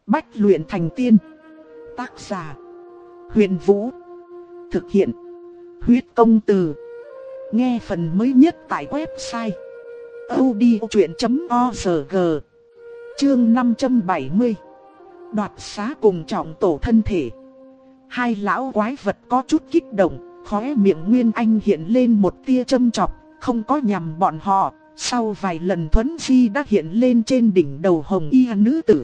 Bách luyện thành tiên. Tác giả: Huyền Vũ. Thực hiện: Huyết Công Từ. Nghe phần mới nhất tại website audiochuyện.org. Chương 570. Đoạt xá cùng trọng tổ thân thể. Hai lão quái vật có chút kích động, khóe miệng Nguyên Anh hiện lên một tia châm chọc, không có nhằm bọn họ. Sau vài lần thuấn di đã hiện lên trên đỉnh đầu hồng y nữ tử.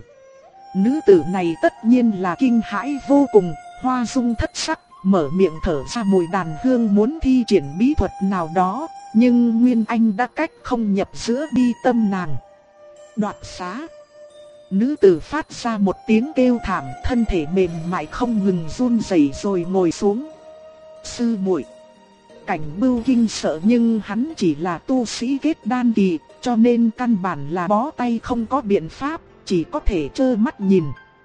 Nữ tử này tất nhiên là kinh hãi vô cùng, hoa dung thất sắc, mở miệng thở ra mùi đàn hương muốn thi triển bí thuật nào đó. Nhưng Nguyên Anh đã cách không nhập giữa bi tâm nàng. Đoạt xá. Nữ tử phát ra một tiếng kêu thảm, thân thể mềm mại không ngừng run rẩy rồi ngồi xuống. Sư muội. Cảnh Bưu kinh sợ nhưng hắn chỉ là tu sĩ kết đan kỳ, cho nên căn bản là bó tay không có biện pháp, chỉ có thể trơ mắt nhìn.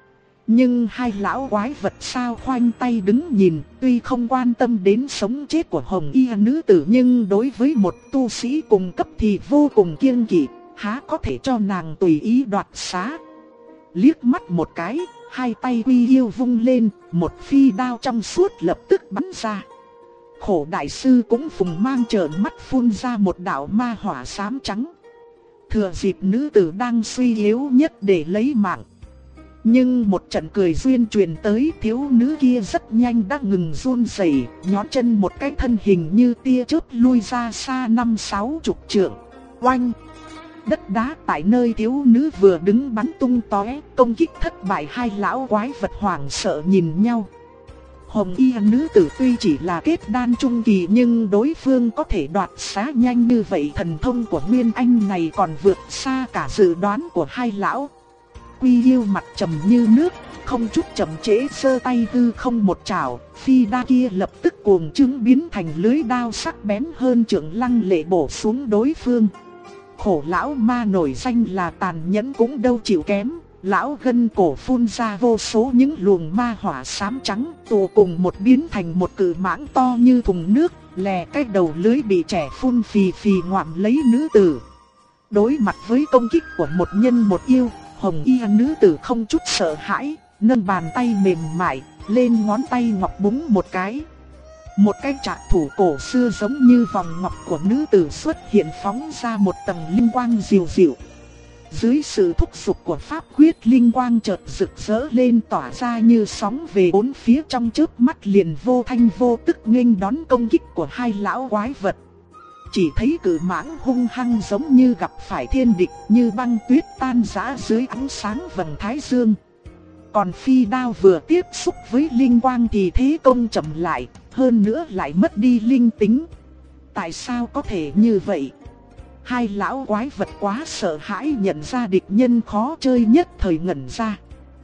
Nhưng hai lão quái vật sao khoanh tay đứng nhìn, tuy không quan tâm đến sống chết của hồng y nữ tử nhưng đối với một tu sĩ cùng cấp thì vô cùng kiêng kỵ, há có thể cho nàng tùy ý đoạt xá. Liếc mắt một cái, hai tay Quy Yêu vung lên, một phi đao trong suốt lập tức bắn ra. Khổ đại sư cũng phùng mang trợn mắt phun ra một đạo ma hỏa xám trắng. Thừa dịp nữ tử đang suy yếu nhất để lấy mạng. Nhưng một trận cười duyên truyền tới, thiếu nữ kia rất nhanh đã ngừng run rẩy, nhón chân một cái thân hình như tia chớp lui ra xa 5-60 trượng. Oanh! Đất đá tại nơi thiếu nữ vừa đứng bắn tung tóe, công kích thất bại. Hai lão quái vật hoảng sợ nhìn nhau. Hồng y nữ tử tuy chỉ là kết đan trung kỳ nhưng đối phương có thể đoạt xá nhanh như vậy, thần thông của Nguyên Anh này còn vượt xa cả dự đoán của hai lão. Quy Yêu mặt trầm như nước, không chút chậm trễ giơ tay hư không một chảo, phi đao kia lập tức cuồng trứng biến thành lưới đao sắc bén hơn trượng, lăng lệ bổ xuống đối phương. Khổ lão ma nổi danh là tàn nhẫn cũng đâu chịu kém. Lão gân cổ phun ra vô số những luồng ma hỏa xám trắng, tụ cùng một biến thành một cự mãng to như thùng nước, lè cái đầu lưới bị trẻ phun phì phì ngoạm lấy nữ tử. Đối mặt với công kích của một nhân một yêu, hồng y nữ tử không chút sợ hãi, nâng bàn tay mềm mại, lên ngón tay ngọc búng một cái. Một cái trạc thủ cổ xưa giống như vòng ngọc của nữ tử xuất hiện, phóng ra một tầng linh quang dịu dịu. Dưới sự thúc giục của pháp quyết, linh quang chợt rực rỡ lên, tỏa ra như sóng về bốn phía, trong chớp mắt liền vô thanh vô tức nghênh đón công kích của hai lão quái vật. Chỉ thấy cự mãng hung hăng giống như gặp phải thiên địch, như băng tuyết tan rã dưới ánh sáng vầng thái dương. Còn phi đao vừa tiếp xúc với linh quang thì thế công chậm lại, hơn nữa lại mất đi linh tính. Tại sao có thể như vậy? Hai lão quái vật quá sợ hãi, nhận ra địch nhân khó chơi nhất thời ngẩn ra.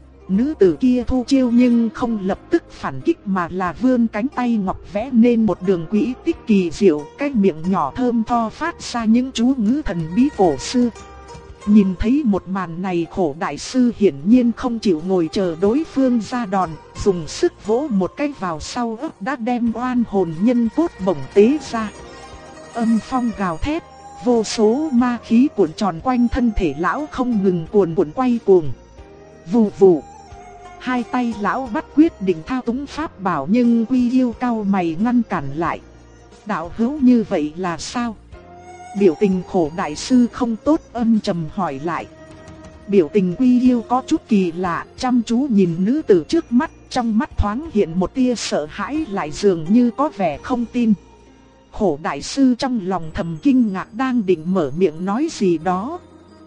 Nữ tử kia thu chiêu nhưng không lập tức phản kích mà là vươn cánh tay ngọc vẽ nên một đường quỹ tích kỳ diệu, cái miệng nhỏ thơm tho phát ra những chú ngữ thần bí cổ xưa. Nhìn thấy một màn này, khổ đại sư hiển nhiên không chịu ngồi chờ đối phương ra đòn, dùng sức vỗ một cái vào sau ấp đã đem oan hồn nhân cốt bổng tế ra. Âm phong gào thét, vô số ma khí cuộn tròn quanh thân thể lão không ngừng cuồn cuộn quay cuồng. Vù vù. Hai tay lão bắt quyết định thao túng pháp bảo nhưng Quy Yêu cau mày ngăn cản lại. Đạo hữu như vậy là sao? Biểu tình khổ đại sư không tốt, âm trầm hỏi lại. Biểu tình Quy Yêu có chút kỳ lạ, chăm chú nhìn nữ tử trước mắt, trong mắt thoáng hiện một tia sợ hãi, lại dường như có vẻ không tin. Khổ đại sư trong lòng thầm kinh ngạc, đang định mở miệng nói gì đó,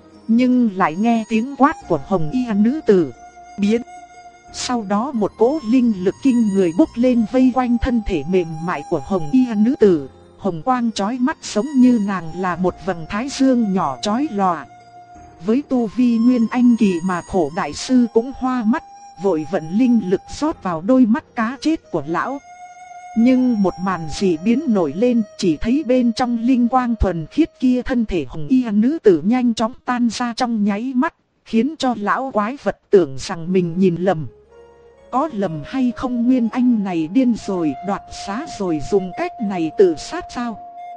nhưng lại nghe tiếng quát của hồng y nữ tử. Biến. Sau đó một cỗ linh lực kinh người bốc lên vây quanh thân thể mềm mại của hồng y nữ tử. Hồng quang chói mắt giống như nàng là một vầng thái dương nhỏ chói lòa. Với tu vi Nguyên Anh kỳ mà khổ đại sư cũng hoa mắt, vội vận linh lực rót vào đôi mắt cá chết của lão. Nhưng một màn dị biến nổi lên, chỉ thấy bên trong linh quang thuần khiết kia, thân thể hồng y nữ tử nhanh chóng tan ra trong nháy mắt, khiến cho lão quái vật tưởng rằng mình nhìn lầm. Có lầm hay không, Nguyên Anh này điên rồi, đoạt xá rồi dùng cách này tự sát sao?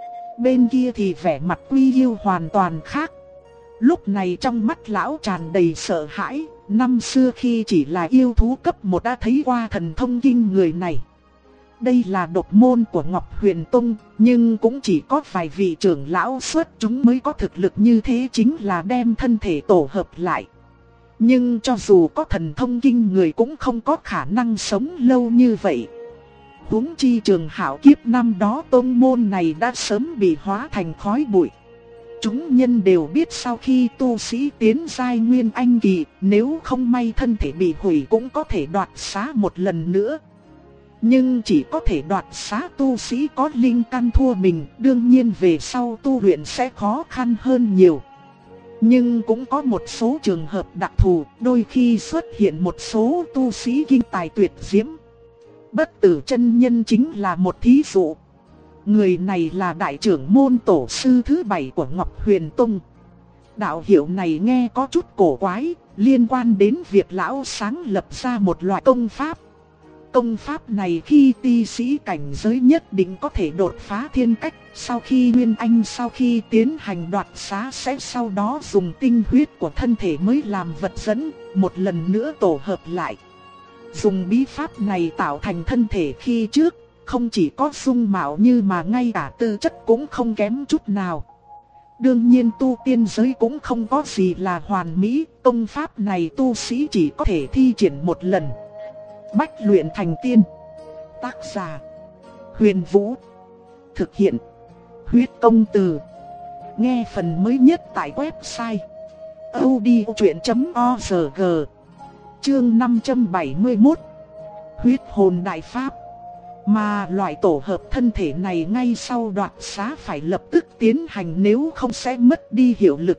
Bên kia thì vẻ mặt Quy Yêu hoàn toàn khác. Lúc này trong mắt lão tràn đầy sợ hãi, năm xưa khi chỉ là yêu thú cấp 1 đã thấy qua thần thông kinh người này. Đây là độc môn của Ngọc Huyền Tông, nhưng cũng chỉ có vài vị trưởng lão xuất chúng mới có thực lực như thế, chính là đem thân thể tổ hợp lại. Nhưng cho dù có thần thông kinh người cũng không có khả năng sống lâu như vậy. Huống chi Trường Hạo kiếp năm đó tông môn này đã sớm bị hóa thành khói bụi. Chúng nhân đều biết sau khi tu sĩ tiến giai Nguyên Anh kỳ, nếu không may thân thể bị hủy cũng có thể đoạt xá một lần nữa. Nhưng chỉ có thể đoạt xá tu sĩ có linh căn thua mình, đương nhiên về sau tu luyện sẽ khó khăn hơn nhiều. Nhưng cũng có một số trường hợp đặc thù, đôi khi xuất hiện một số tu sĩ kinh tài tuyệt diễm. Bất Tử chân nhân chính là một thí dụ. Người này là đại trưởng môn tổ sư thứ 7 của Ngọc Huyền Tông. Đạo hiệu này nghe có chút cổ quái, liên quan đến việc lão sáng lập ra một loại công pháp. Công pháp này khi tu sĩ cảnh giới nhất định có thể đột phá thiên cách, sau khi Nguyên Anh sau khi tiến hành đoạt xá sẽ sau đó dùng tinh huyết của thân thể mới làm vật dẫn, một lần nữa tổ hợp lại. Dùng bí pháp này tạo thành thân thể khi trước, không chỉ có dung mạo như mà ngay cả tư chất cũng không kém chút nào. Đương nhiên tu tiên giới cũng không có gì là hoàn mỹ, công pháp này tu sĩ chỉ có thể thi triển một lần. Bách luyện thành tiên. Tác giả: Huyền Vũ. Thực hiện: Huyết Công Từ. Nghe phần mới nhất tại website audiochuyện.org. Chương 571. Huyết hồn đại pháp. Mà loại tổ hợp thân thể này ngay sau đoạt xá phải lập tức tiến hành, nếu không sẽ mất đi hiệu lực.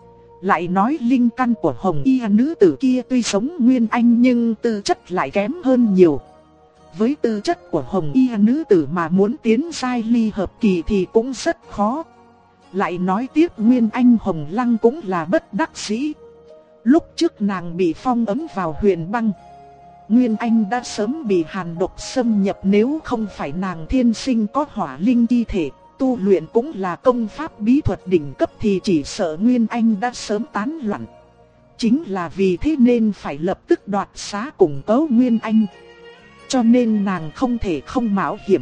Lại nói linh căn của Hồng Y nữ tử kia tuy sống Nguyên Anh nhưng tư chất lại kém hơn nhiều. Với tư chất của Hồng Y nữ tử mà muốn tiến giai ly hợp kỳ thì cũng rất khó. Lại nói tiếp Nguyên Anh Hồng Lăng cũng là bất đắc dĩ. Lúc trước nàng bị phong ấn vào huyền băng, Nguyên Anh đã sớm bị hàn độc xâm nhập, nếu không phải nàng thiên sinh có hỏa linh chi thể, tu luyện cũng là công pháp bí thuật đỉnh cấp thì chỉ sợ Nguyên Anh đã sớm tán loạn. Chính là vì thế nên phải lập tức đoạt xá củng cố Nguyên Anh. Cho nên nàng không thể không mạo hiểm.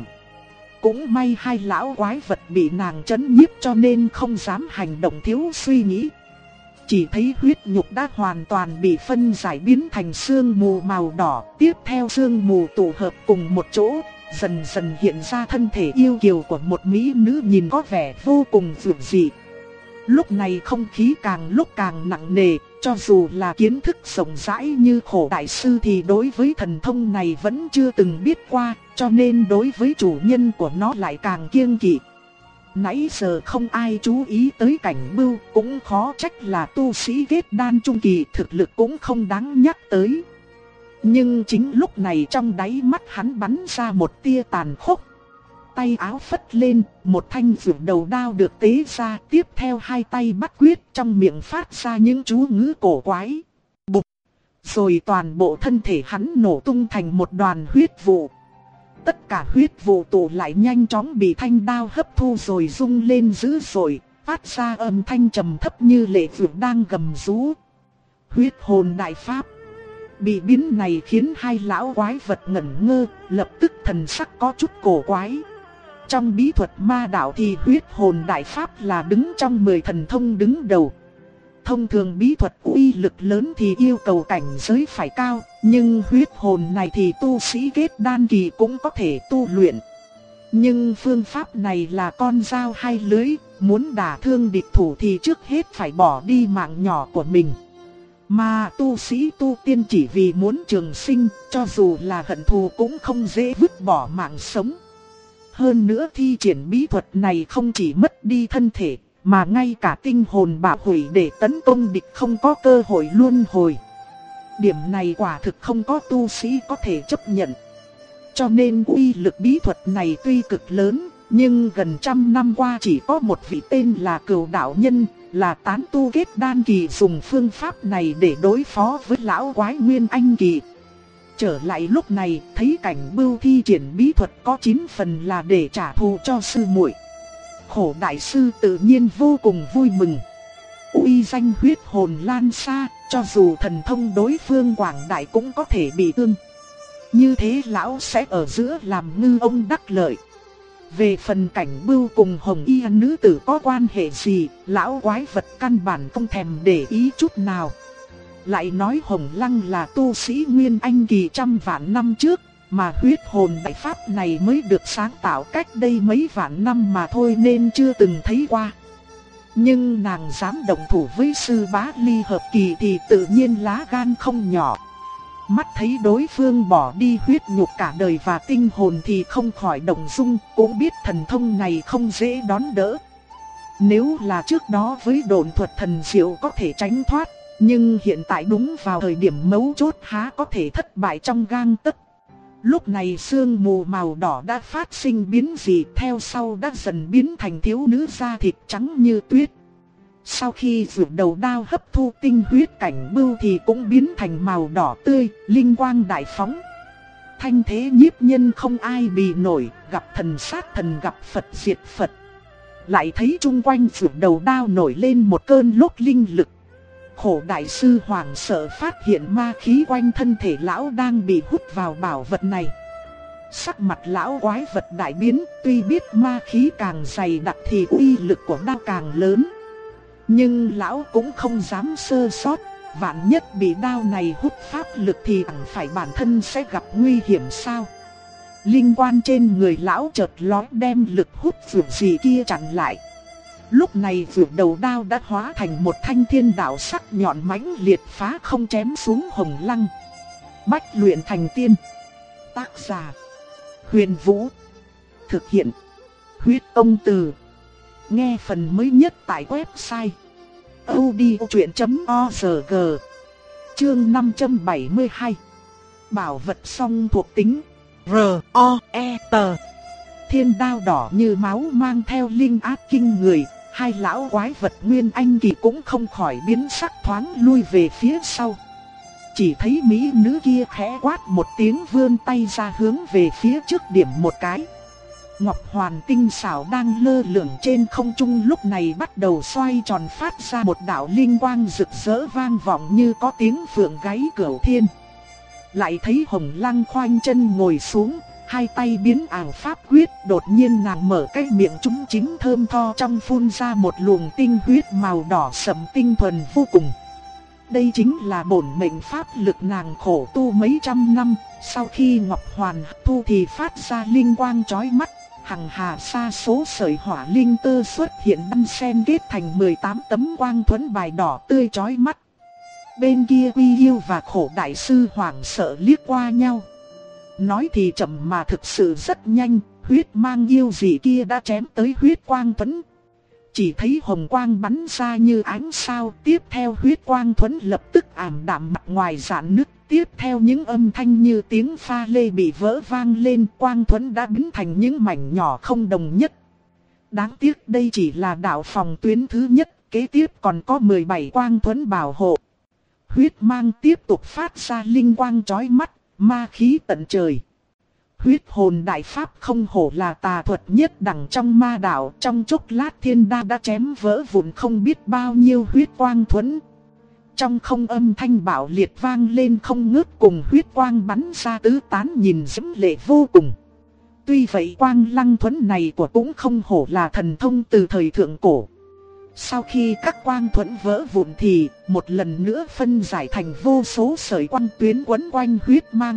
Cũng may hai lão quái vật bị nàng trấn nhiếp cho nên không dám hành động thiếu suy nghĩ. Chỉ thấy huyết nhục đã hoàn toàn bị phân giải biến thành sương mù màu đỏ. Tiếp theo sương mù tụ hợp cùng một chỗ, dần dần hiện ra thân thể yêu kiều của một mỹ nữ nhìn có vẻ vô cùng dịu dị. Lúc này không khí càng lúc càng nặng nề, cho dù là kiến thức rộng rãi như Khổ đại sư thì đối với thần thông này vẫn chưa từng biết qua, cho nên đối với chủ nhân của nó lại càng kiêng kỵ. Nãy giờ không ai chú ý tới Cảnh Bưu, cũng khó trách là tu sĩ kết đan trung kỳ, thực lực cũng không đáng nhắc tới. Nhưng chính lúc này trong đáy mắt hắn bắn ra một tia tàn khốc. Tay áo phất lên, một thanh rượu đầu đao được tế ra, tiếp theo hai tay bắt quyết, trong miệng phát ra những chú ngữ cổ quái. Bụp! Rồi toàn bộ thân thể hắn nổ tung thành một đoàn huyết vụ. Tất cả huyết vụ tụ lại nhanh chóng bị thanh đao hấp thu rồi rung lên dữ dội, phát ra âm thanh trầm thấp như lệ vượt đang gầm rú. Huyết hồn đại pháp. Bị biến này khiến hai lão quái vật ngẩn ngơ, lập tức thần sắc có chút cổ quái. Trong bí thuật ma đạo thì huyết hồn đại pháp là đứng trong 10 thần thông đứng đầu. Thông thường bí thuật uy lực lớn thì yêu cầu cảnh giới phải cao, nhưng huyết hồn này thì tu sĩ kết đan kỳ cũng có thể tu luyện. Nhưng phương pháp này là con dao hai lưỡi, muốn đả thương địch thủ thì trước hết phải bỏ đi mạng nhỏ của mình. Mà tu sĩ tu tiên chỉ vì muốn trường sinh, cho dù là hận thù cũng không dễ vứt bỏ mạng sống. Hơn nữa thi triển bí thuật này không chỉ mất đi thân thể, mà ngay cả tinh hồn bạo hủy để tấn công địch không có cơ hội luân hồi. Điểm này quả thực không có tu sĩ có thể chấp nhận. Cho nên uy lực bí thuật này tuy cực lớn, nhưng gần 100 năm qua chỉ có một vị tên là Cửu Đạo Nhân, là tán tu kết đan kỳ dùng phương pháp này để đối phó với lão quái Nguyên Anh kỳ. Trở lại lúc này, thấy Cảnh Bưu thi triển bí thuật có 9 phần là để trả thù cho sư muội. Khổ đại sư tự nhiên vô cùng vui mừng. Uy danh huyết hồn lan xa, Cho dù thần thông đối phương quảng đại cũng có thể bị thương. Như thế lão sẽ ở giữa làm ngư ông đắc lợi. Về phần Cảnh Bưu cùng Hồng Y nữ tử có quan hệ gì, lão quái vật căn bản không thèm để ý chút nào. Lại nói Hồng Lăng là tu sĩ Nguyên Anh kỳ trăm vạn năm trước, mà huyết hồn đại pháp này mới được sáng tạo cách đây mấy vạn năm mà thôi nên chưa từng thấy qua. Nhưng nàng dám động thủ với sư bá ly hợp kỳ thì tự nhiên lá gan không nhỏ. Mắt thấy đối phương bỏ đi huyết nhục cả đời và tinh hồn thì không khỏi động dung, cũng biết thần thông này không dễ đón đỡ. Nếu là trước đó với độn thuật thần diệu có thể tránh thoát, nhưng hiện tại đúng vào thời điểm mấu chốt há có thể thất bại trong gang tấc. Lúc này sương mù màu đỏ đã phát sinh biến dị, theo sau đã dần biến thành thiếu nữ da thịt trắng như tuyết. Sau khi vượt đầu đao hấp thu tinh huyết Cảnh Bưu thì cũng biến thành màu đỏ tươi, linh quang đại phóng. Thanh thế nhiếp nhân không ai bì nổi, gặp thần sát thần, gặp Phật diệt Phật. Lại thấy chung quanh vượt đầu đao nổi lên một cơn lốc linh lực. Khổ đại sư hoảng sợ phát hiện ma khí quanh thân thể lão đang bị hút vào bảo vật này. Sắc mặt lão quái vật đại biến, tuy biết ma khí càng dày đặc thì uy lực của đao càng lớn. Nhưng lão cũng không dám sơ sót, vạn nhất bị đao này hút pháp lực thì chẳng phải bản thân sẽ gặp nguy hiểm sao. Linh quan trên người lão chợt lóe đem lực hút vượt gì kia chặn lại. Lúc này vượt đầu đao đã hóa thành một thanh thiên đạo sắc nhọn mãnh liệt phá không chém xuống Hồng Lăng. Bách luyện thành tiên. Tác giả Huyền Vũ. Thực hiện Huyết Công Từ. Nghe phần mới nhất tại website audiochuyện.org. Chương 572. Bảo vật song thuộc tính R.O.E.T. Thiên đao đỏ như máu mang theo linh áp kinh người. Hai lão quái vật Nguyên Anh kỳ cũng không khỏi biến sắc thoáng lui về phía sau. Chỉ thấy mỹ nữ kia khẽ quát một tiếng vươn tay ra hướng về phía trước điểm một cái. Ngọc hoàn tinh xảo đang lơ lửng trên không trung lúc này bắt đầu xoay tròn phát ra một đạo linh quang rực rỡ vang vọng như có tiếng phượng gáy cửu thiên. Lại thấy Hồng Lăng khoanh chân ngồi xuống, hai tay biến ảo pháp quyết, đột nhiên nàng mở cái miệng trúng chính thơm tho trong phun ra một luồng tinh huyết màu đỏ sẫm tinh thuần vô cùng. Đây chính là bổn mệnh pháp lực nàng khổ tu mấy trăm năm, sau khi Ngọc Hoàn thu thì phát ra linh quang chói mắt, hằng hà sa số sợi hỏa linh tơ xuất hiện đan xen kết thành 18 tấm quang thuẫn bài đỏ tươi chói mắt. Bên kia Quy Yêu và Khổ đại sư hoảng sợ liếc qua nhau. Nói thì chậm mà thực sự rất nhanh, huyết mang yêu dị kia đã chém tới huyết quang thuẫn. Chỉ thấy hồng quang bắn ra như ánh sao, tiếp theo huyết quang thuẫn lập tức ảm đạm mặt ngoài rạn nứt, tiếp theo những âm thanh như tiếng pha lê bị vỡ vang lên, quang thuẫn đã biến thành những mảnh nhỏ không đồng nhất. Đáng tiếc đây chỉ là đạo phòng tuyến thứ nhất, kế tiếp còn có 17 quang thuẫn bảo hộ. Huyết mang tiếp tục phát ra linh quang chói mắt, ma khí tận trời. Huyết hồn đại pháp không hổ là tà thuật nhất đẳng trong ma đạo, trong chốc lát thiên đao đã chém vỡ vụn không biết bao nhiêu huyết quang thuẫn. Trong không âm thanh bạo liệt vang lên không ngớt, cùng huyết quang bắn ra tứ tán nhìn diễm lệ vô cùng. Tuy vậy quang lăng thuẫn này của cũng không hổ là thần thông từ thời thượng cổ. Sau khi các quang thuẫn vỡ vụn thì một lần nữa phân giải thành vô số sợi quang tuyến quấn quanh huyết mang.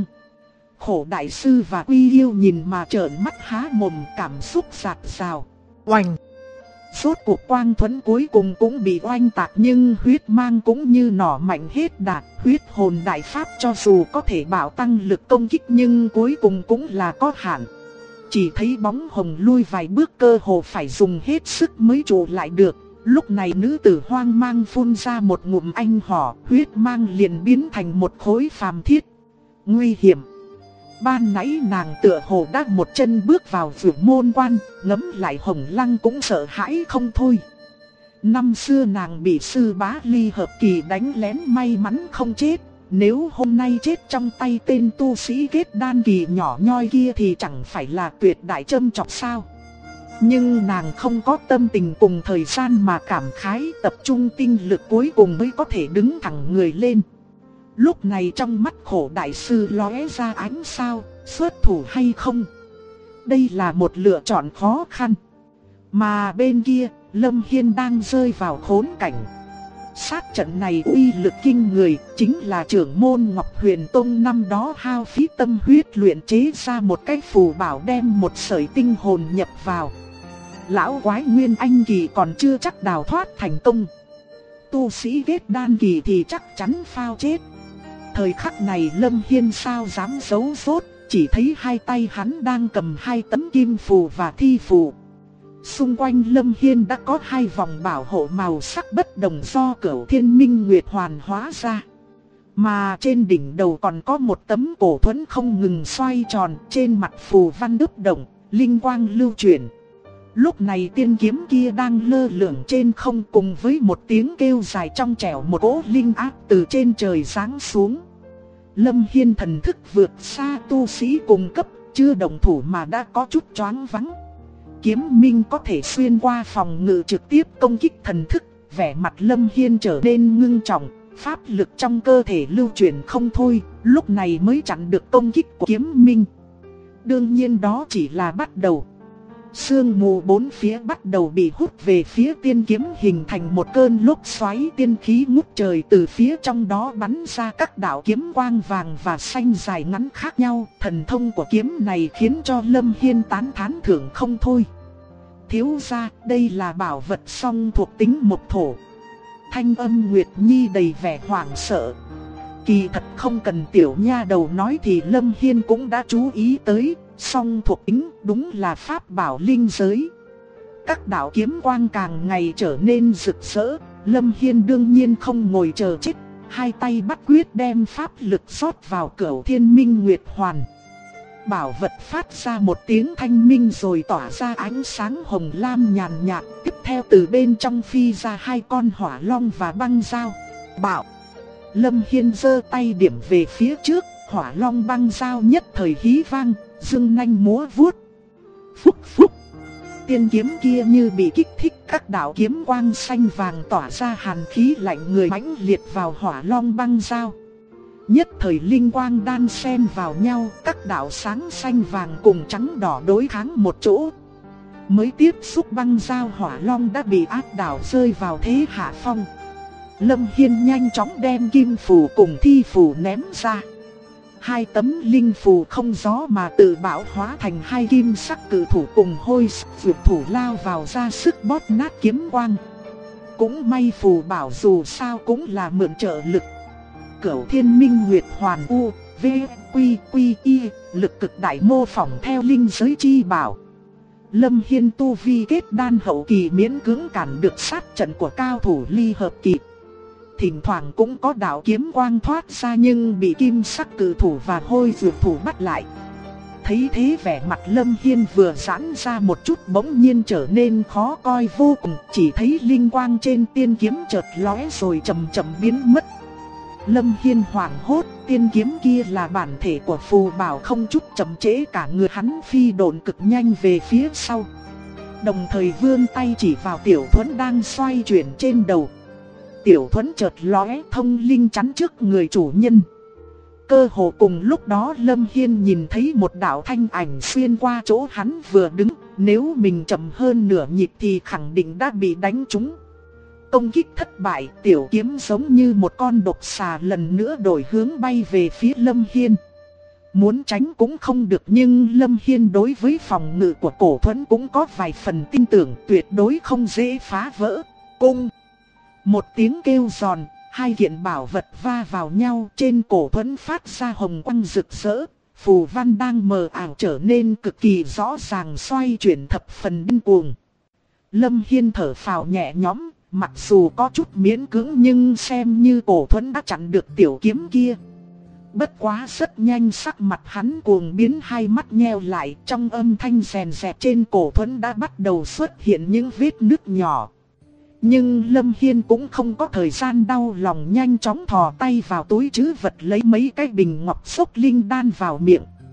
Khổ đại sư và Quy Yêu nhìn mà trợn mắt há mồm, cảm xúc dạt dào. Oanh! Rốt cuộc quang thuẫn cuối cùng cũng bị oanh tạc, nhưng huyết mang cũng như nỏ mạnh hết đà. Huyết hồn đại pháp cho dù có thể bảo tăng lực công kích nhưng cuối cùng cũng là có hạn. Chỉ thấy bóng hồng lui vài bước, cơ hồ phải dùng hết sức mới trụ lại được. Lúc này nữ tử hoang mang phun ra một ngụm anh hỏ, huyết mang liền biến thành một khối phàm thiết. Nguy hiểm! Ban nãy nàng tựa hồ đã một chân bước vào vườn môn quan, ngẫm lại Hồng Lăng cũng sợ hãi không thôi. Năm xưa nàng bị sư bá ly hợp kỳ đánh lén may mắn không chết, nếu hôm nay chết trong tay tên tu sĩ kết đan kỳ nhỏ nhoi kia thì chẳng phải là tuyệt đại châm chọc sao. Nhưng nàng không có tâm tình cùng thời gian mà cảm khái, tập trung tinh lực cuối cùng mới có thể đứng thẳng người lên. Lúc này trong mắt Khổ đại sư lóe ra ánh sao, xuất thủ hay không? Đây là một lựa chọn khó khăn. Mà bên kia, Lâm Hiên đang rơi vào khốn cảnh. Sát trận này uy lực kinh người, chính là trưởng môn Ngọc Huyền Tông năm đó hao phí tâm huyết luyện chế ra một cái phù bảo đem một sợi tinh hồn nhập vào. Lão quái Nguyên Anh kỳ còn chưa chắc đào thoát thành công. Tu sĩ kết đan kỳ thì chắc chắn phao chết. Thời khắc này Lâm Hiên sao dám giấu rốt, chỉ thấy hai tay hắn đang cầm hai tấm kim phù và thi phù. Xung quanh Lâm Hiên đã có hai vòng bảo hộ màu sắc bất đồng do Cửu Thiên Minh Nguyệt hoàn hóa ra. Mà trên đỉnh đầu còn có một tấm cổ thuẫn không ngừng xoay tròn, trên mặt phù văn đúc động, linh quang lưu chuyển. Lúc này tiên kiếm kia đang lơ lửng trên không, cùng với một tiếng kêu dài trong trẻo, một cỗ linh áp từ trên trời giáng xuống. Lâm Hiên thần thức vượt xa tu sĩ cùng cấp, chưa động thủ mà đã có chút choáng váng. Kiếm minh có thể xuyên qua phòng ngự trực tiếp công kích thần thức, vẻ mặt Lâm Hiên trở nên ngưng trọng, pháp lực trong cơ thể lưu chuyển không thôi, lúc này mới chặn được công kích của kiếm minh. Đương nhiên đó chỉ là bắt đầu. Sương mù bốn phía bắt đầu bị hút về phía tiên kiếm, hình thành một cơn lốc xoáy tiên khí ngút trời, từ phía trong đó bắn ra các đạo kiếm quang vàng và xanh dài ngắn khác nhau. Thần thông của kiếm này khiến cho Lâm Hiên tán thán thưởng không thôi. Thiếu gia, đây là bảo vật song thuộc tính mộc thổ. Thanh âm Nguyệt Nhi đầy vẻ hoảng sợ. Kỳ thật không cần tiểu nha đầu nói thì Lâm Hiên cũng đã chú ý tới. Song thuộc tính đúng là pháp bảo linh giới. Các đạo kiếm quang càng ngày trở nên rực rỡ. Lâm Hiên đương nhiên không ngồi chờ chết, hai tay bắt quyết đem pháp lực rót vào Cửu Thiên Minh Nguyệt Hoàn. Bảo vật phát ra một tiếng thanh minh rồi tỏa ra ánh sáng hồng lam nhàn nhạt. Tiếp theo từ bên trong phi ra hai con hỏa long và băng dao. Bảo! Lâm Hiên giơ tay điểm về phía trước, hỏa long băng dao nhất thời hí vang, dương nanh múa vuốt. Phúc phúc! Tiên kiếm kia như bị kích thích, các đạo kiếm quang xanh vàng tỏa ra hàn khí lạnh người mãnh liệt vào hỏa long băng dao. Nhất thời linh quang đan xen vào nhau, các đạo sáng xanh vàng cùng trắng đỏ đối kháng một chỗ. Mới tiếp xúc băng dao, hỏa long đã bị áp đảo rơi vào thế hạ phong. Lâm Hiên nhanh chóng đem kim phù cùng thi phù ném ra. Hai tấm linh phù không gió mà tự bảo hóa thành hai kim sắc cự thủ cùng hôi vượt thủ lao vào ra sức bóp nát kiếm quang. Cũng may phù bảo dù sao cũng là mượn trợ lực. Cửu Thiên Minh Nguyệt Hoàn U, V, Quy, Quy, Y, lực cực đại mô phỏng theo linh giới chi bảo. Lâm Hiên tu vi kết đan hậu kỳ miễn cưỡng cản được sát trận của cao thủ ly hợp kỳ. Thỉnh thoảng cũng có đạo kiếm quang thoát ra nhưng bị kim sắc cự thủ và hôi dược thủ bắt lại. Thấy thế vẻ mặt Lâm Hiên vừa giãn ra một chút bỗng nhiên trở nên khó coi vô cùng. Chỉ thấy linh quang trên tiên kiếm chợt lóe rồi chậm chậm biến mất. Lâm Hiên hoảng hốt, tiên kiếm kia là bản thể của phù bảo, không chút chậm trễ cả người hắn phi độn cực nhanh về phía sau. Đồng thời vươn tay chỉ vào tiểu thuẫn đang xoay chuyển trên đầu. Tiểu thuẫn chợt lóe thông linh chắn trước người chủ nhân. Cơ hồ cùng lúc đó Lâm Hiên nhìn thấy một đạo thanh ảnh xuyên qua chỗ hắn vừa đứng. Nếu mình chậm hơn nửa nhịp thì khẳng định đã bị đánh trúng. Công kích thất bại, tiểu kiếm giống như một con độc xà lần nữa đổi hướng bay về phía Lâm Hiên. Muốn tránh cũng không được, nhưng Lâm Hiên đối với phòng ngự của cổ thuẫn cũng có vài phần tin tưởng, tuyệt đối không dễ phá vỡ. Cung! Một tiếng kêu giòn, hai kiện bảo vật va vào nhau, trên cổ thuẫn phát ra hồng quang rực rỡ. Phù văn đang mờ ảo trở nên cực kỳ rõ ràng, xoay chuyển thập phần điên cuồng. Lâm Hiên thở phào nhẹ nhõm. Mặc dù có chút miễn cưỡng nhưng xem như cổ thuẫn đã chặn được tiểu kiếm kia. Bất quá rất nhanh sắc mặt hắn cuồng biến, hai mắt nheo lại, trong âm thanh rèn rẹt trên cổ thuẫn đã bắt đầu xuất hiện những vết nứt nhỏ. Nhưng Lâm Hiên cũng không có thời gian đau lòng, nhanh chóng thò tay vào túi trữ vật lấy mấy cái bình ngọc xốc linh đan vào miệng.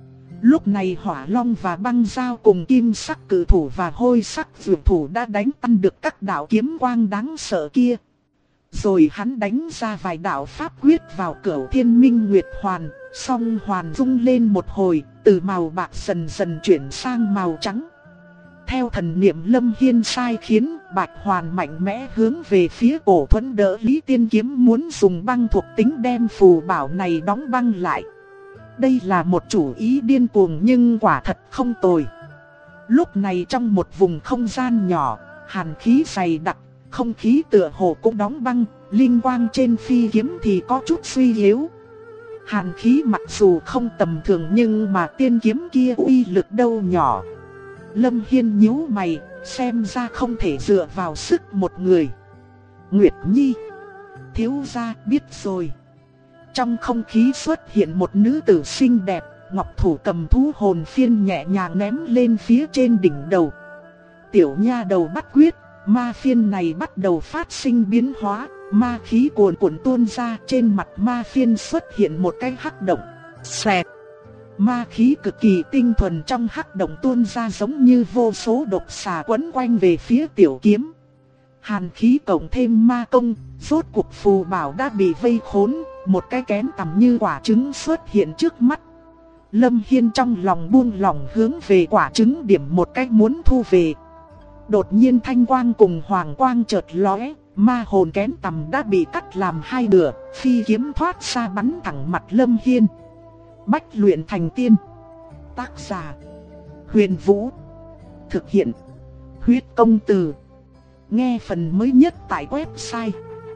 Lúc này Hỏa Long và Băng Dao cùng Kim Sắc Cự Thủ và Hôi Sắc Dược Thủ đã đánh tan được các đạo kiếm quang đáng sợ kia. Rồi hắn đánh ra vài đạo pháp quyết vào Cửu Thiên Minh Nguyệt Hoàn, song hoàn rung lên một hồi, từ màu bạc dần dần chuyển sang màu trắng. Theo thần niệm Lâm Hiên sai khiến, Bạch Hoàn mạnh mẽ hướng về phía Cổ Thuẫn đỡ Lý Tiên Kiếm, muốn dùng băng thuộc tính đem phù bảo này đóng băng lại. Đây là một chủ ý điên cuồng nhưng quả thật không tồi. Lúc này trong một vùng không gian nhỏ, hàn khí dày đặc, không khí tựa hồ cũng đóng băng, linh quang trên phi kiếm thì có chút suy yếu. Hàn khí mặc dù không tầm thường nhưng mà tiên kiếm kia uy lực đâu nhỏ. Lâm Hiên nhíu mày, xem ra không thể dựa vào sức một người. Nguyệt Nhi, thiếu gia biết rồi. Trong không khí xuất hiện một nữ tử xinh đẹp, ngọc thủ cầm thú hồn phiên nhẹ nhàng ném lên phía trên đỉnh đầu. Tiểu nha đầu bắt quyết, ma phiên này bắt đầu phát sinh biến hóa, ma khí cuồn cuộn tuôn ra, trên mặt ma phiên xuất hiện một cái hắc động. Xẹt. Ma khí cực kỳ tinh thuần trong hắc động tuôn ra giống như vô số độc xà quấn quanh về phía tiểu kiếm. Hàn khí cộng thêm ma công, rốt cuộc phù bảo đã bị vây khốn, một cái kén tầm như quả trứng xuất hiện trước mắt. Lâm Hiên trong lòng buông lỏng hướng về quả trứng điểm một cách muốn thu về. Đột nhiên thanh quang cùng hoàng quang chợt lóe, ma hồn kén tầm đã bị cắt làm hai nửa, phi kiếm thoát ra bắn thẳng mặt Lâm Hiên. Bách luyện thành tiên. Tác giả: Huyền Vũ. Thực hiện: Huyết Công Từ. Nghe phần mới nhất tại website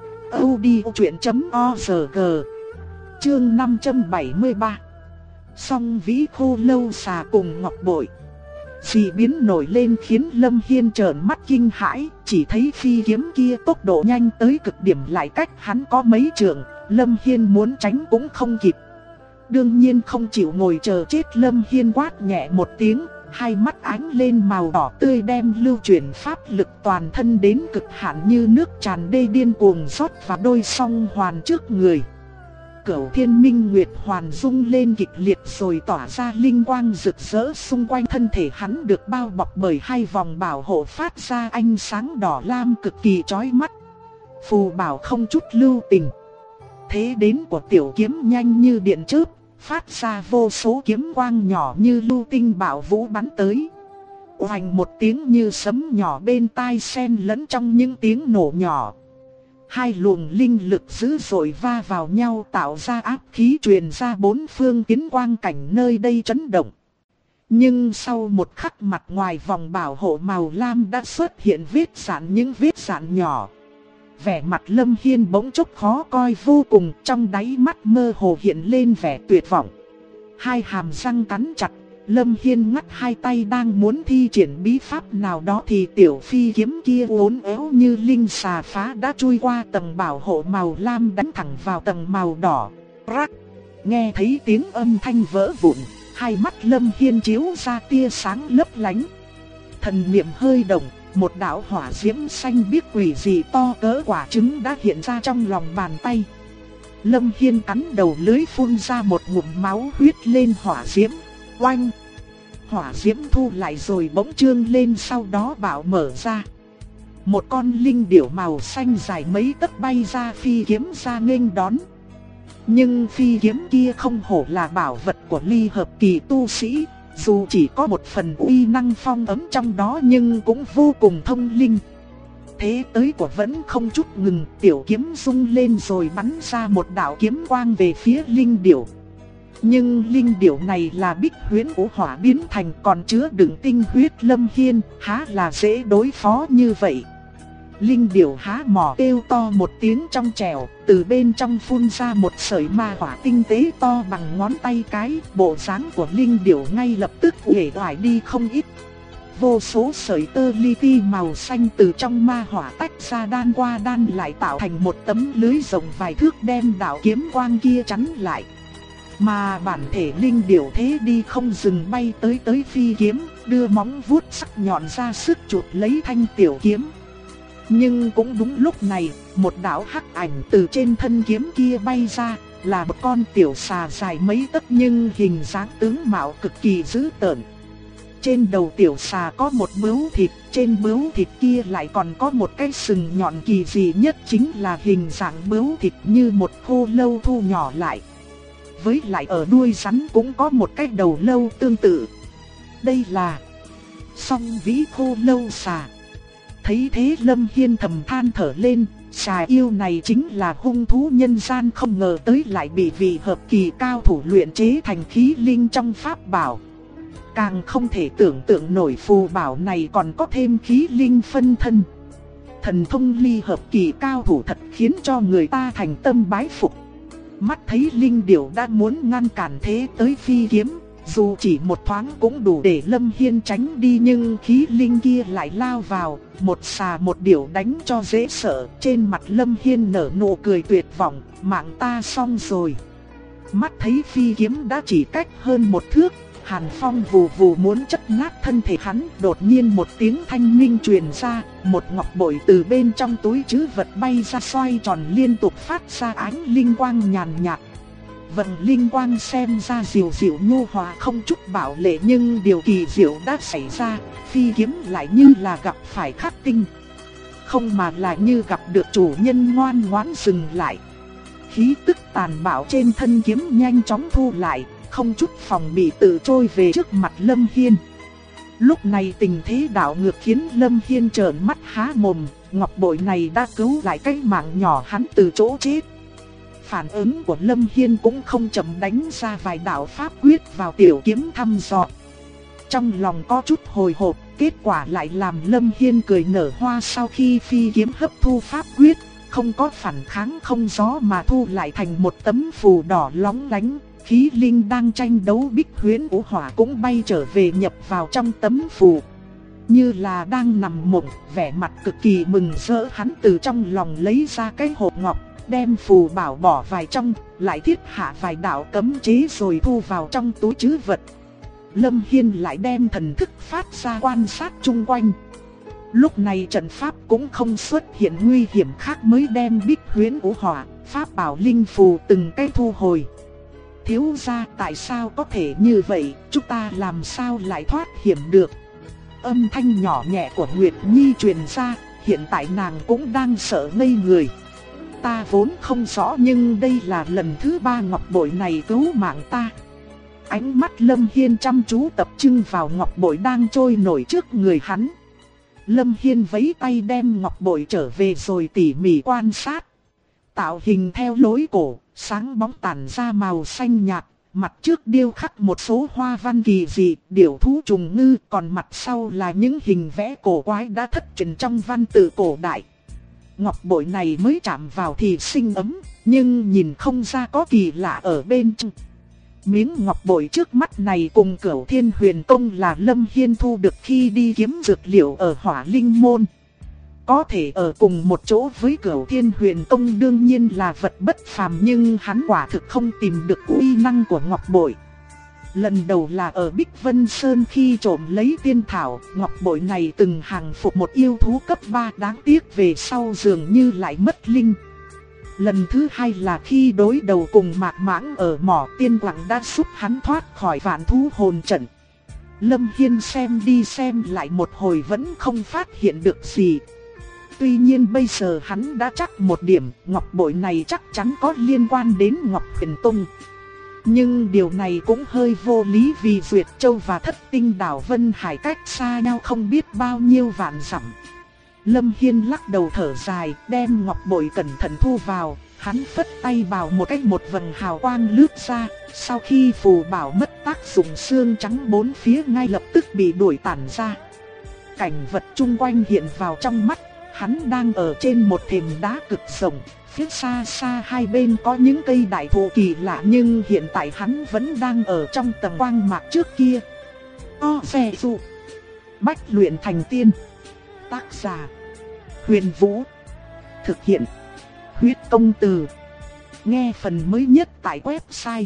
audiochuyện.org. Chương 573. Song vĩ khô lâu xà cùng ngọc bội. Dị biến nổi lên khiến Lâm Hiên trợn mắt kinh hãi, chỉ thấy phi kiếm kia tốc độ nhanh tới cực điểm, lại cách hắn có mấy trượng, Lâm Hiên muốn tránh cũng không kịp. Đương nhiên không chịu ngồi chờ chết, Lâm Hiên quát nhẹ một tiếng, hai mắt ánh lên màu đỏ tươi đem lưu chuyển pháp lực toàn thân đến cực hạn như nước tràn đê điên cuồng rót vào đôi song hoàn trước người. Cửu Thiên Minh Nguyệt Hoàn rung lên kịch liệt rồi tỏa ra linh quang rực rỡ, xung quanh thân thể hắn được bao bọc bởi hai vòng bảo hộ phát ra ánh sáng đỏ lam cực kỳ chói mắt. Phù bảo không chút lưu tình. Thế đến của tiểu kiếm nhanh như điện chớp, phát ra vô số kiếm quang nhỏ như lưu tinh bạo vũ bắn tới. Oanh một tiếng như sấm nhỏ bên tai xen lẫn trong những tiếng nổ nhỏ. Hai luồng linh lực dữ dội va vào nhau tạo ra áp khí truyền ra bốn phương, khiến quang cảnh nơi đây chấn động. Nhưng sau một khắc, mặt ngoài vòng bảo hộ màu lam đã xuất hiện vết rạn, những vết rạn nhỏ. Vẻ mặt Lâm Hiên bỗng chốc khó coi vô cùng, trong đáy mắt mơ hồ hiện lên vẻ tuyệt vọng. Hai hàm răng cắn chặt, Lâm Hiên ngắt hai tay đang muốn thi triển bí pháp nào đó thì tiểu phi kiếm kia uốn éo như linh xà phá đã chui qua tầng bảo hộ màu lam đánh thẳng vào tầng màu đỏ. Rắc! Nghe thấy tiếng âm thanh vỡ vụn, hai mắt Lâm Hiên chiếu ra tia sáng lấp lánh. Thần niệm hơi động, một đạo hỏa diễm xanh biếc quỷ dị to cỡ quả trứng đã hiện ra trong lòng bàn tay. Lâm Hiên cắn đầu lưỡi phun ra một ngụm máu huyết lên hỏa diễm. Oanh! Hỏa diễm thu lại rồi bỗng trương lên, sau đó bảo mở ra. Một con linh điểu màu xanh dài mấy tấc bay ra phi kiếm ra nghênh đón. Nhưng phi kiếm kia không hổ là bảo vật của ly hợp kỳ tu sĩ, dù chỉ có một phần uy năng phong ấm trong đó nhưng cũng vô cùng thông linh. Thế tới của vẫn không chút ngừng, tiểu kiếm rung lên rồi bắn ra một đạo kiếm quang về phía linh điểu. Nhưng linh điểu này là bích huyễn của hỏa biến thành, còn chứa đựng tinh huyết Lâm Hiên, há là dễ đối phó như vậy. Linh điểu há mỏ kêu to một tiếng trong trẻo, từ bên trong phun ra một sợi ma hỏa tinh tế to bằng ngón tay cái, bộ dáng của linh điểu ngay lập tức uể oải đi không ít. Vô số sợi tơ li ti màu xanh từ trong ma hỏa tách ra đan qua đan lại tạo thành một tấm lưới rộng vài thước đem đạo kiếm quang kia chắn lại. Mà bản thể linh điểu thế đi không dừng bay tới phi kiếm, đưa móng vuốt sắc nhọn ra sức chụp lấy thanh tiểu kiếm. Nhưng cũng đúng lúc này, một đạo hắc ảnh từ trên thân kiếm kia bay ra, là một con tiểu xà dài mấy tấc nhưng hình dáng tướng mạo cực kỳ dữ tợn. Trên đầu tiểu xà có một bướu thịt, trên bướu thịt kia lại còn có một cái sừng nhọn kỳ dị nhất chính là hình dạng bướu thịt như một khô lâu thu nhỏ lại. Với lại ở đuôi rắn cũng có một cái đầu lâu tương tự. Đây là Song Vĩ Khô Lâu Xà. Thấy thế Lâm Hiên thầm than thở lên, xà yêu này chính là hung thú nhân gian, không ngờ tới lại bị vị hợp kỳ cao thủ luyện chế thành khí linh trong pháp bảo. Càng không thể tưởng tượng nổi phù bảo này còn có thêm khí linh phân thân. Thần thông ly hợp kỳ cao thủ thật khiến cho người ta thành tâm bái phục. Mắt thấy linh điểu đã muốn ngăn cản thế tới phi kiếm, dù chỉ một thoáng cũng đủ để Lâm Hiên tránh đi, nhưng khí linh kia lại lao vào, một xà một điểu đánh cho dễ sợ. Trên mặt Lâm Hiên nở nụ cười tuyệt vọng, mạng ta xong rồi. Mắt thấy phi kiếm đã chỉ cách hơn một thước, hàn phong vù vù muốn chất nát thân thể hắn. Đột nhiên một tiếng thanh minh truyền ra, một ngọc bội từ bên trong túi trữ vật bay ra, xoay tròn liên tục phát ra ánh linh quang nhàn nhạt. Vầng linh quang xem ra dịu dịu nhu hòa không chút bạo lệ, nhưng điều kỳ diệu đã xảy ra, phi kiếm lại như là gặp phải khắc tinh. Không mà là như gặp được chủ nhân ngoan ngoãn dừng lại. Khí tức tàn bạo trên thân kiếm nhanh chóng thu lại, không chút phòng bị tự trôi về trước mặt Lâm Hiên. Lúc này tình thế đảo ngược khiến Lâm Hiên trợn mắt há mồm, ngọc bội này đã cứu lại cái mạng nhỏ hắn từ chỗ chết. Phản ứng của Lâm Hiên cũng không chậm, đánh ra vài đạo pháp quyết vào tiểu kiếm thăm dò. Trong lòng có chút hồi hộp, kết quả lại làm Lâm Hiên cười nở hoa. Sau khi phi kiếm hấp thu pháp quyết, không có phản kháng không gió mà thu lại thành một tấm phù đỏ lóng lánh. Khí linh đang tranh đấu Bích Huyễn Vũ Hỏa cũng bay trở về nhập vào trong tấm phù. Như là đang nằm mộng, vẻ mặt cực kỳ mừng rỡ, hắn từ trong lòng lấy ra cái hộp ngọc, đem phù bảo bỏ vào trong, lại thiết hạ vài đạo cấm chế rồi thu vào trong túi trữ vật. Lâm Hiên lại đem thần thức phát ra quan sát chung quanh. Lúc này trận pháp cũng không xuất hiện nguy hiểm khác, mới đem Bích Huyễn Vũ Hỏa, pháp bảo linh phù từng cái thu hồi. Thiếu gia, tại sao có thể như vậy, chúng ta làm sao lại thoát hiểm được? Âm thanh nhỏ nhẹ của Nguyệt Nhi truyền ra, hiện tại nàng cũng đang sợ ngây người. Ta vốn không rõ, nhưng đây là lần thứ 3 ngọc bội này cứu mạng ta. Ánh mắt Lâm Hiên chăm chú tập trung vào ngọc bội đang trôi nổi trước người hắn. Lâm Hiên vẫy tay đem ngọc bội trở về rồi tỉ mỉ quan sát. Tạo hình theo lối cổ, sáng bóng tản ra màu xanh nhạt, mặt trước điêu khắc một số hoa văn kỳ dị, điểu thú trùng ngư, còn mặt sau là những hình vẽ cổ quái đã thất truyền trong văn tự cổ đại. Ngọc bội này mới chạm vào thì sinh ấm, nhưng nhìn không ra có kỳ lạ ở bên trong. Miếng ngọc bội trước mắt này cùng Cửu Thiên Huyền Tông là Lâm Hiên thu được khi đi kiếm dược liệu ở Hỏa Linh Môn. Có thể ở cùng một chỗ với Cửu Thiên Huyền Tông đương nhiên là vật bất phàm, nhưng hắn quả thực không tìm được uy năng của ngọc bội. Lần đầu là ở Bích Vân Sơn khi trộm lấy tiên thảo, ngọc bội này từng hàng phục một yêu thú cấp 3, đáng tiếc về sau dường như lại mất linh. Lần thứ hai là khi đối đầu cùng Mạc Mãng ở mỏ tiên quặng, đã giúp hắn thoát khỏi vạn thú hồn trận. Lâm Hiên xem đi xem lại một hồi vẫn không phát hiện được gì. Tuy nhiên bây giờ hắn đã chắc một điểm, ngọc bội này chắc chắn có liên quan đến Ngọc Huyền Tông. Nhưng điều này cũng hơi vô lý, vì Duyệt Châu và Thất Tinh Đảo Vân Hải cách xa nhau không biết bao nhiêu vạn dặm. Lâm Hiên lắc đầu thở dài, đem ngọc bội cẩn thận thu vào. Hắn phất tay vào một cách, một vầng hào quang lướt ra. Sau khi phù bảo mất tác dụng, xương trắng bốn phía ngay lập tức bị đuổi tản ra. Cảnh vật chung quanh hiện vào trong mắt. Hắn đang ở trên một thềm đá cực rộng, phía xa xa hai bên có những cây đại thụ kỳ lạ, nhưng hiện tại hắn vẫn đang ở trong tầng quang mạc trước kia. Xe dụ bách luyện thành tiên. Tác giả Huyền Vũ. Thực hiện Huyết Công Từ. Nghe phần mới nhất tại website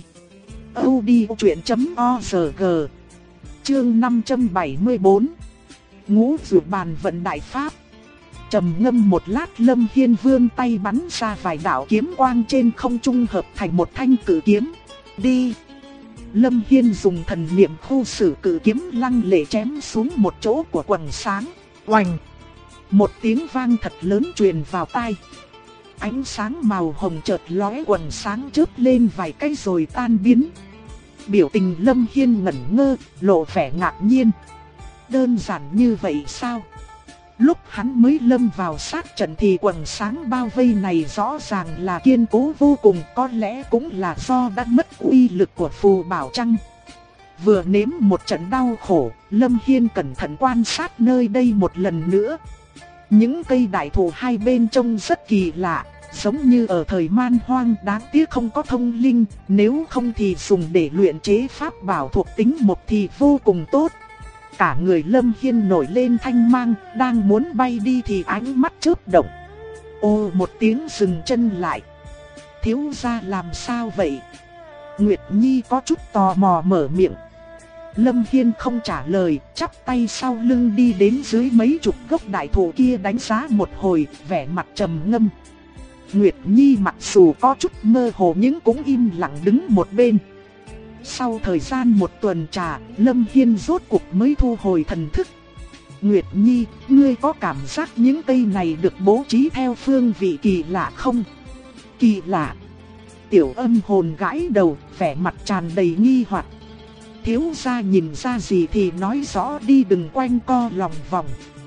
audiochuyện.org. Chương 574. Ngũ Dụ Bàn Vận Đại Pháp. Trầm ngâm một lát, Lâm Hiên vươn tay bắn ra vài đạo kiếm quang trên không trung hợp thành một thanh cử kiếm. Đi! Lâm Hiên dùng thần niệm khu xử cử kiếm lăng lệ chém xuống một chỗ của quầng sáng. Oành! Một tiếng vang thật lớn truyền vào tai. Ánh sáng màu hồng chợt lóe, quầng sáng chớp lên vài cái rồi tan biến. Biểu tình Lâm Hiên ngẩn ngơ, lộ vẻ ngạc nhiên. Đơn giản như vậy sao? Lúc hắn mới lâm vào sát trận thì quầng sáng bao vây này rõ ràng là kiên cố vô cùng, có lẽ cũng là do đã mất uy lực của phù bảo chăng. Vừa nếm một trận đau khổ, Lâm Hiên cẩn thận quan sát nơi đây một lần nữa. Những cây đại thụ hai bên trông rất kỳ lạ, giống như ở thời man hoang, đáng tiếc không có thông linh, nếu không thì dùng để luyện chế pháp bảo thuộc tính mộc thì vô cùng tốt. Cả người Lâm Hiên nổi lên thanh mang, đang muốn bay đi thì ánh mắt chớp động. Ô một tiếng dừng chân lại. Thiếu gia làm sao vậy? Nguyệt Nhi có chút tò mò mở miệng. Lâm Hiên không trả lời, chắp tay sau lưng đi đến dưới mấy chục gốc đại thụ kia đánh giá một hồi, vẻ mặt trầm ngâm. Nguyệt Nhi mặc dù có chút mơ hồ nhưng cũng im lặng đứng một bên. Sau thời gian một tuần trà, Lâm Hiên rốt cục mới thu hồi thần thức. Nguyệt Nhi, ngươi có cảm giác những cây này được bố trí theo phương vị kỳ lạ không? Kỳ lạ? Tiểu Âm hồn gãi đầu, vẻ mặt tràn đầy nghi hoặc. Thiếu gia nhìn ra gì thì nói rõ đi, đừng quanh co lòng vòng.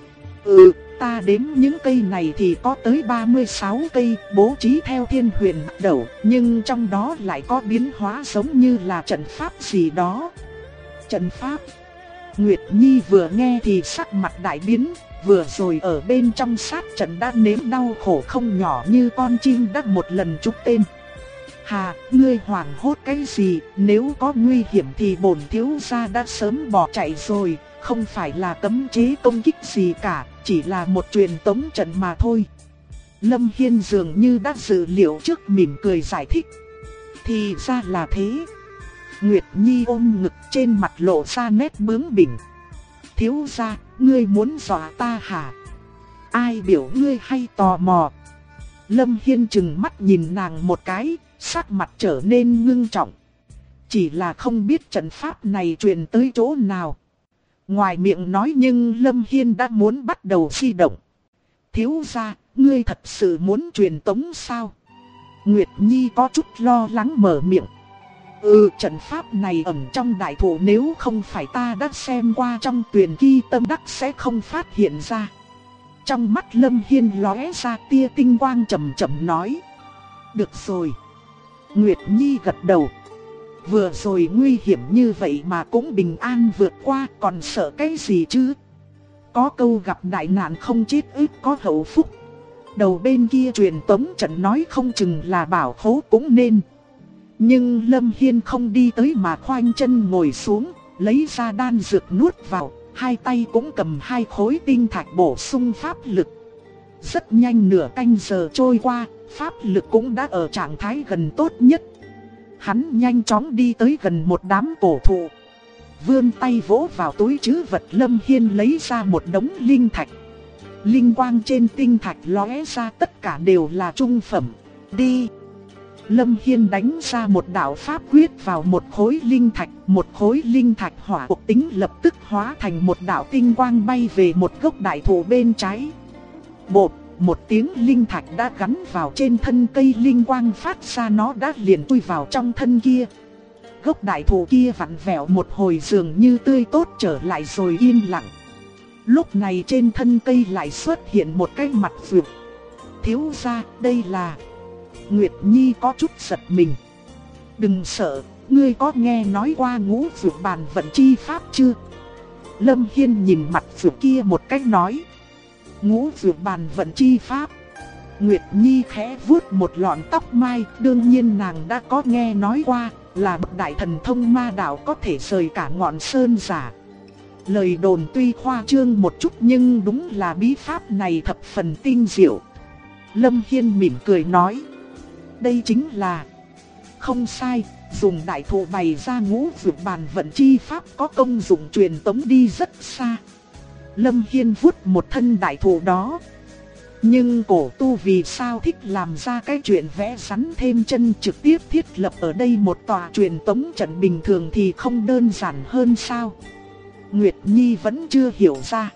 Ta đếm những cây này thì có tới 36 cây, bố trí theo thiên huyền đẩu, nhưng trong đó lại có biến hóa giống như là trận pháp gì đó. Trận pháp? Nguyệt Nhi vừa nghe thì sắc mặt đại biến, vừa rồi ở bên trong sát trận đã nếm đau khổ không nhỏ như con chim đã một lần trúng tên. Hà, ngươi hoảng hốt cái gì, nếu có nguy hiểm thì bổn thiếu gia đã sớm bỏ chạy rồi, không phải là cấm chế công kích gì cả, chỉ là một truyền tống trận mà thôi. Lâm Hiên dường như đã dự liệu trước, mỉm cười giải thích. Thì ra là thế. Nguyệt Nhi ôm ngực, trên mặt lộ ra nét bướng bỉnh. Thiếu gia, ngươi muốn dọa ta hả? Ai biểu ngươi hay tò mò? Lâm Hiên trừng mắt nhìn nàng một cái, sắc mặt trở nên ngưng trọng. Chỉ là không biết trận pháp này truyền tới chỗ nào. Ngoài miệng nói nhưng Lâm Hiên đã muốn bắt đầu di động. Thiếu gia, ngươi thật sự muốn truyền tống sao? Nguyệt Nhi có chút lo lắng mở miệng. Trận pháp này ẩn trong đại thụ, nếu không phải ta đã xem qua trong Tuyền Kỳ Tâm Đắc sẽ không phát hiện ra. Trong mắt Lâm Hiên lóe ra tia tinh quang, chậm chậm nói. Được rồi. Nguyệt Nhi gật đầu. Vừa rồi nguy hiểm như vậy mà cũng bình an vượt qua, còn sợ cái gì chứ? Có câu gặp đại nạn không chết ức có hậu phúc. Đầu bên kia truyền tống trận nói không chừng là bảo khố cũng nên. Nhưng Lâm Hiên không đi tới mà khoanh chân ngồi xuống, lấy ra đan dược nuốt vào, hai tay cũng cầm hai khối tinh thạch bổ sung pháp lực. Rất nhanh nửa canh giờ trôi qua, pháp lực cũng đã ở trạng thái gần tốt nhất. Hắn nhanh chóng đi tới gần một đám cổ thụ, vươn tay vỗ vào túi trữ vật. Lâm Hiên lấy ra một đống linh thạch. Linh quang trên tinh thạch lóe ra, tất cả đều là trung phẩm. Đi! Lâm Hiên đánh ra một đạo pháp quyết vào một khối linh thạch hỏa thuộc tính lập tức hóa thành một đạo tinh quang bay về một gốc đại thụ bên trái. Bột! Một tiếng, linh thạch đã gắn vào trên thân cây, linh quang phát ra nó đã liền chui vào trong thân kia. Gốc đại thụ kia vặn vẹo một hồi dường như tươi tốt trở lại rồi yên lặng. Lúc này trên thân cây lại xuất hiện một cái mặt vượt. Thiếu gia, đây là... Nguyệt Nhi có chút giật mình. Đừng sợ, ngươi có nghe nói qua ngũ vượt bàn vận chi pháp chưa? Lâm Hiên nhìn mặt vượt kia một cách nói. Ngũ vượt bàn vận chi pháp. Nguyệt Nhi khẽ vuốt một lọn tóc mai, đương nhiên nàng đã có nghe nói qua, là bậc đại thần thông ma đạo có thể rời cả ngọn sơn giả. Lời đồn tuy khoa trương một chút nhưng đúng là bí pháp này thập phần tinh diệu. Lâm Hiên mỉm cười nói. Đây chính là... Không sai, dùng đại thụ bày ra ngũ vượt bàn vận chi pháp có công dụng truyền tống đi rất xa. Lâm Hiên vuốt một thân đại thụ đó. Nhưng cổ tu vì sao thích làm ra cái chuyện vẽ rắn thêm chân, trực tiếp thiết lập ở đây một tòa truyền tống trận bình thường thì không đơn giản hơn sao? Nguyệt Nhi vẫn chưa hiểu ra.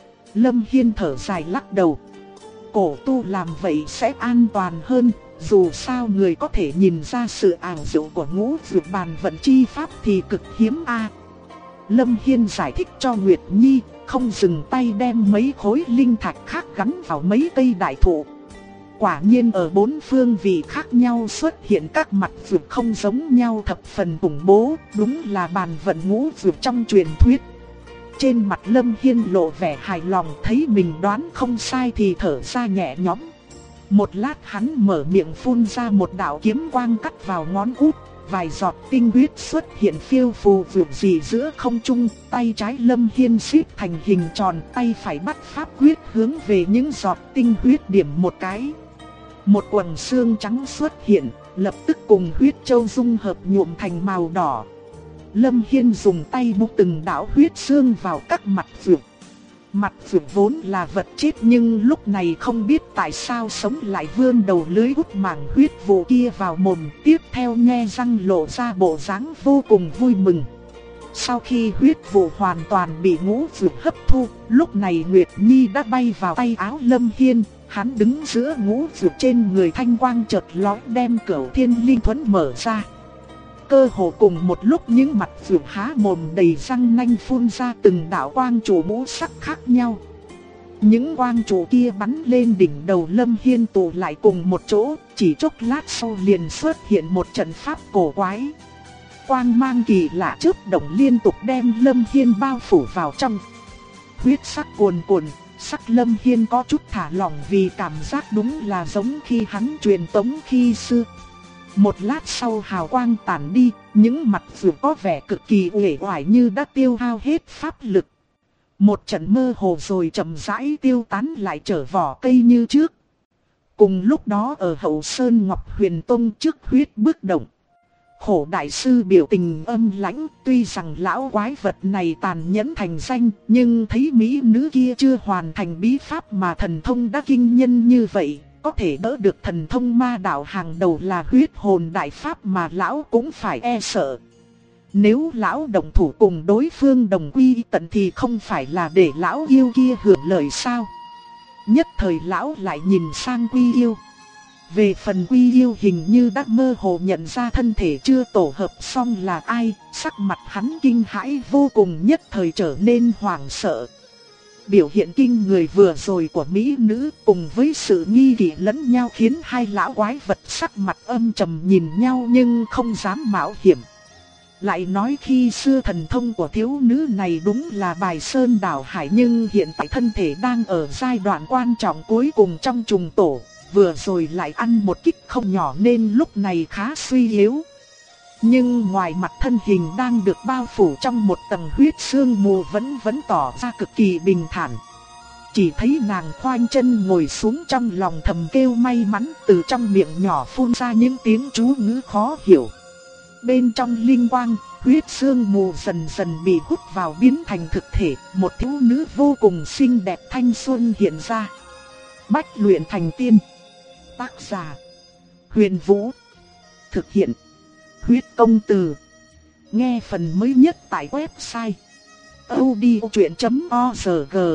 Lâm Hiên thở dài lắc đầu. Cổ tu làm vậy sẽ an toàn hơn, dù sao người có thể nhìn ra sự ảo diệu của ngũ dược bàn vận chi pháp thì cực hiếm a. Lâm Hiên giải thích cho Nguyệt Nhi, không dừng tay đem mấy khối linh thạch khác gắn vào mấy cây đại thụ. Quả nhiên ở bốn phương vị khác nhau xuất hiện các mặt dược không giống nhau thập phần khủng bố, đúng là bàn vận ngũ dược trong truyền thuyết. Trên mặt Lâm Hiên lộ vẻ hài lòng, thấy mình đoán không sai thì thở ra nhẹ nhõm. Một lát hắn mở miệng phun ra một đạo kiếm quang cắt vào ngón út, vài giọt tinh huyết xuất hiện phiêu phù vượt dị giữa không trung, tay trái Lâm Hiên xếp thành hình tròn, tay phải bắt pháp quyết hướng về những giọt tinh huyết điểm một cái. Một quầng xương trắng xuất hiện, lập tức cùng huyết châu dung hợp nhuộm thành màu đỏ. Lâm Hiên dùng tay búng từng đạo huyết xương vào các mặt vượt. Mặt vượt vốn là vật chết nhưng lúc này không biết tại sao sống lại vươn đầu lưới hút mảng huyết vụ kia vào mồm, tiếp theo nhe răng lộ ra bộ dáng vô cùng vui mừng. Sau khi huyết vụ hoàn toàn bị ngũ vượt hấp thu, lúc này Nguyệt Nhi đã bay vào tay áo Lâm Hiên, hắn đứng giữa ngũ vượt trên người, thanh quang chợt lóe đem Cửu Thiên Linh Thuẫn mở ra. Cơ hồ cùng một lúc những mặt vượt há mồm đầy răng nanh phun ra từng đạo quang trụ ngũ sắc khác nhau. Những quang trụ kia bắn lên đỉnh đầu Lâm Hiên tụ lại cùng một chỗ, chỉ chốc lát sau liền xuất hiện một trận pháp cổ quái. Quang mang kỳ lạ chớp động liên tục đem Lâm Hiên bao phủ vào trong. Huyết sắc cuồn cuộn, sắc Lâm Hiên có chút thả lỏng vì cảm giác đúng là giống khi hắn truyền tống khi xưa. Một lát sau hào quang tản đi, những mặt vượt có vẻ cực kỳ uể oải như đã tiêu hao hết pháp lực. Một trận mơ hồ rồi chậm rãi tiêu tán lại trở vỏ cây như trước. Cùng lúc đó ở Hậu Sơn Ngọc Huyền Tông trước huyết bước động. Khổ đại sư biểu tình âm lãnh, tuy rằng lão quái vật này tàn nhẫn thành danh, nhưng thấy mỹ nữ kia chưa hoàn thành bí pháp mà thần thông đã kinh nhân như vậy. Có thể đỡ được thần thông ma đạo hàng đầu là huyết hồn đại pháp mà lão cũng phải e sợ. Nếu lão đồng thủ cùng đối phương đồng quy tận thì không phải là để lão yêu kia hưởng lợi sao? Nhất thời lão lại nhìn sang Quy Yêu. Về phần Quy Yêu hình như đã mơ hồ nhận ra thân thể chưa tổ hợp xong là ai, sắc mặt hắn kinh hãi vô cùng, nhất thời trở nên hoảng sợ. Biểu hiện kinh người vừa rồi của mỹ nữ cùng với sự nghi kỵ lẫn nhau khiến hai lão quái vật sắc mặt âm trầm nhìn nhau nhưng không dám mạo hiểm. Lại nói khi xưa thần thông của thiếu nữ này đúng là bài sơn đảo hải, nhưng hiện tại thân thể đang ở giai đoạn quan trọng cuối cùng trong trùng tổ, vừa rồi lại ăn một kích không nhỏ nên lúc này khá suy yếu. Nhưng ngoài mặt thân hình đang được bao phủ trong một tầng huyết sương mù vẫn tỏ ra cực kỳ bình thản. Chỉ thấy nàng khoanh chân ngồi xuống, trong lòng thầm kêu may mắn, từ trong miệng nhỏ phun ra những tiếng chú ngữ khó hiểu. Bên trong linh quang, huyết sương mù dần dần bị hút vào biến thành thực thể, một thiếu nữ vô cùng xinh đẹp thanh xuân hiện ra. Bách luyện thành tiên. Tác giả: Huyền Vũ. Thực hiện: Huyết Công Từ. Nghe phần mới nhất tại website audiochuyện.org.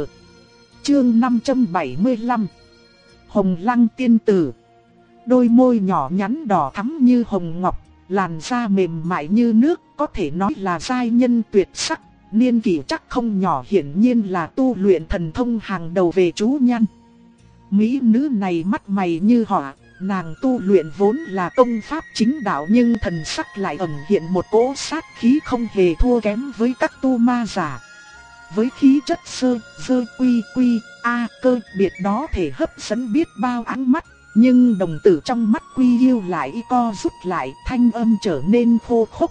Chương 575. Hồng Lăng tiên tử. Đôi môi nhỏ nhắn đỏ thắm như hồng ngọc, làn da mềm mại như nước, có thể nói là giai nhân tuyệt sắc, niên kỷ chắc không nhỏ, hiển nhiên là tu luyện thần thông hàng đầu về chú nhan. Mỹ nữ này mắt mày như họa, nàng tu luyện vốn là công pháp chính đạo nhưng thần sắc lại ẩn hiện một cỗ sát khí không hề thua kém với các tu ma giả. Với khí chất sơ quy cơ biệt đó thể hấp dẫn biết bao ánh mắt, nhưng đồng tử trong mắt Quy Yêu lại co rút lại, thanh âm trở nên khô khốc.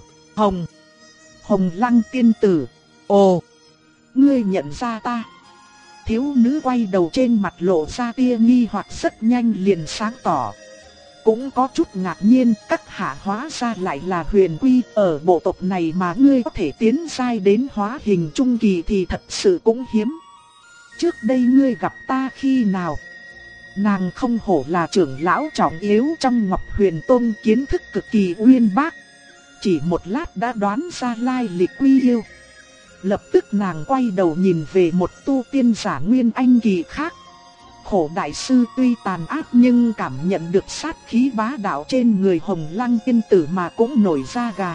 Hồng Lăng tiên tử. Ồ, ngươi nhận ra ta? Thiếu nữ quay đầu, trên mặt lộ ra tia nghi hoặc, rất nhanh liền sáng tỏ. Cũng có chút ngạc nhiên, các hạ hóa ra lại là Huyền Quy, ở bộ tộc này mà ngươi có thể tiến giai đến hóa hình trung kỳ thì thật sự cũng hiếm. Trước đây ngươi gặp ta khi nào? Nàng không hổ là trưởng lão trọng yếu trong Ngọc Huyền Tông, kiến thức cực kỳ uyên bác. Chỉ một lát đã đoán ra lai lịch Quy Yêu. Lập tức nàng quay đầu nhìn về một tu tiên giả nguyên anh kỳ khác. Khổ đại sư tuy tàn ác nhưng cảm nhận được sát khí bá đạo trên người Hồng Lăng tiên tử mà cũng nổi da gà.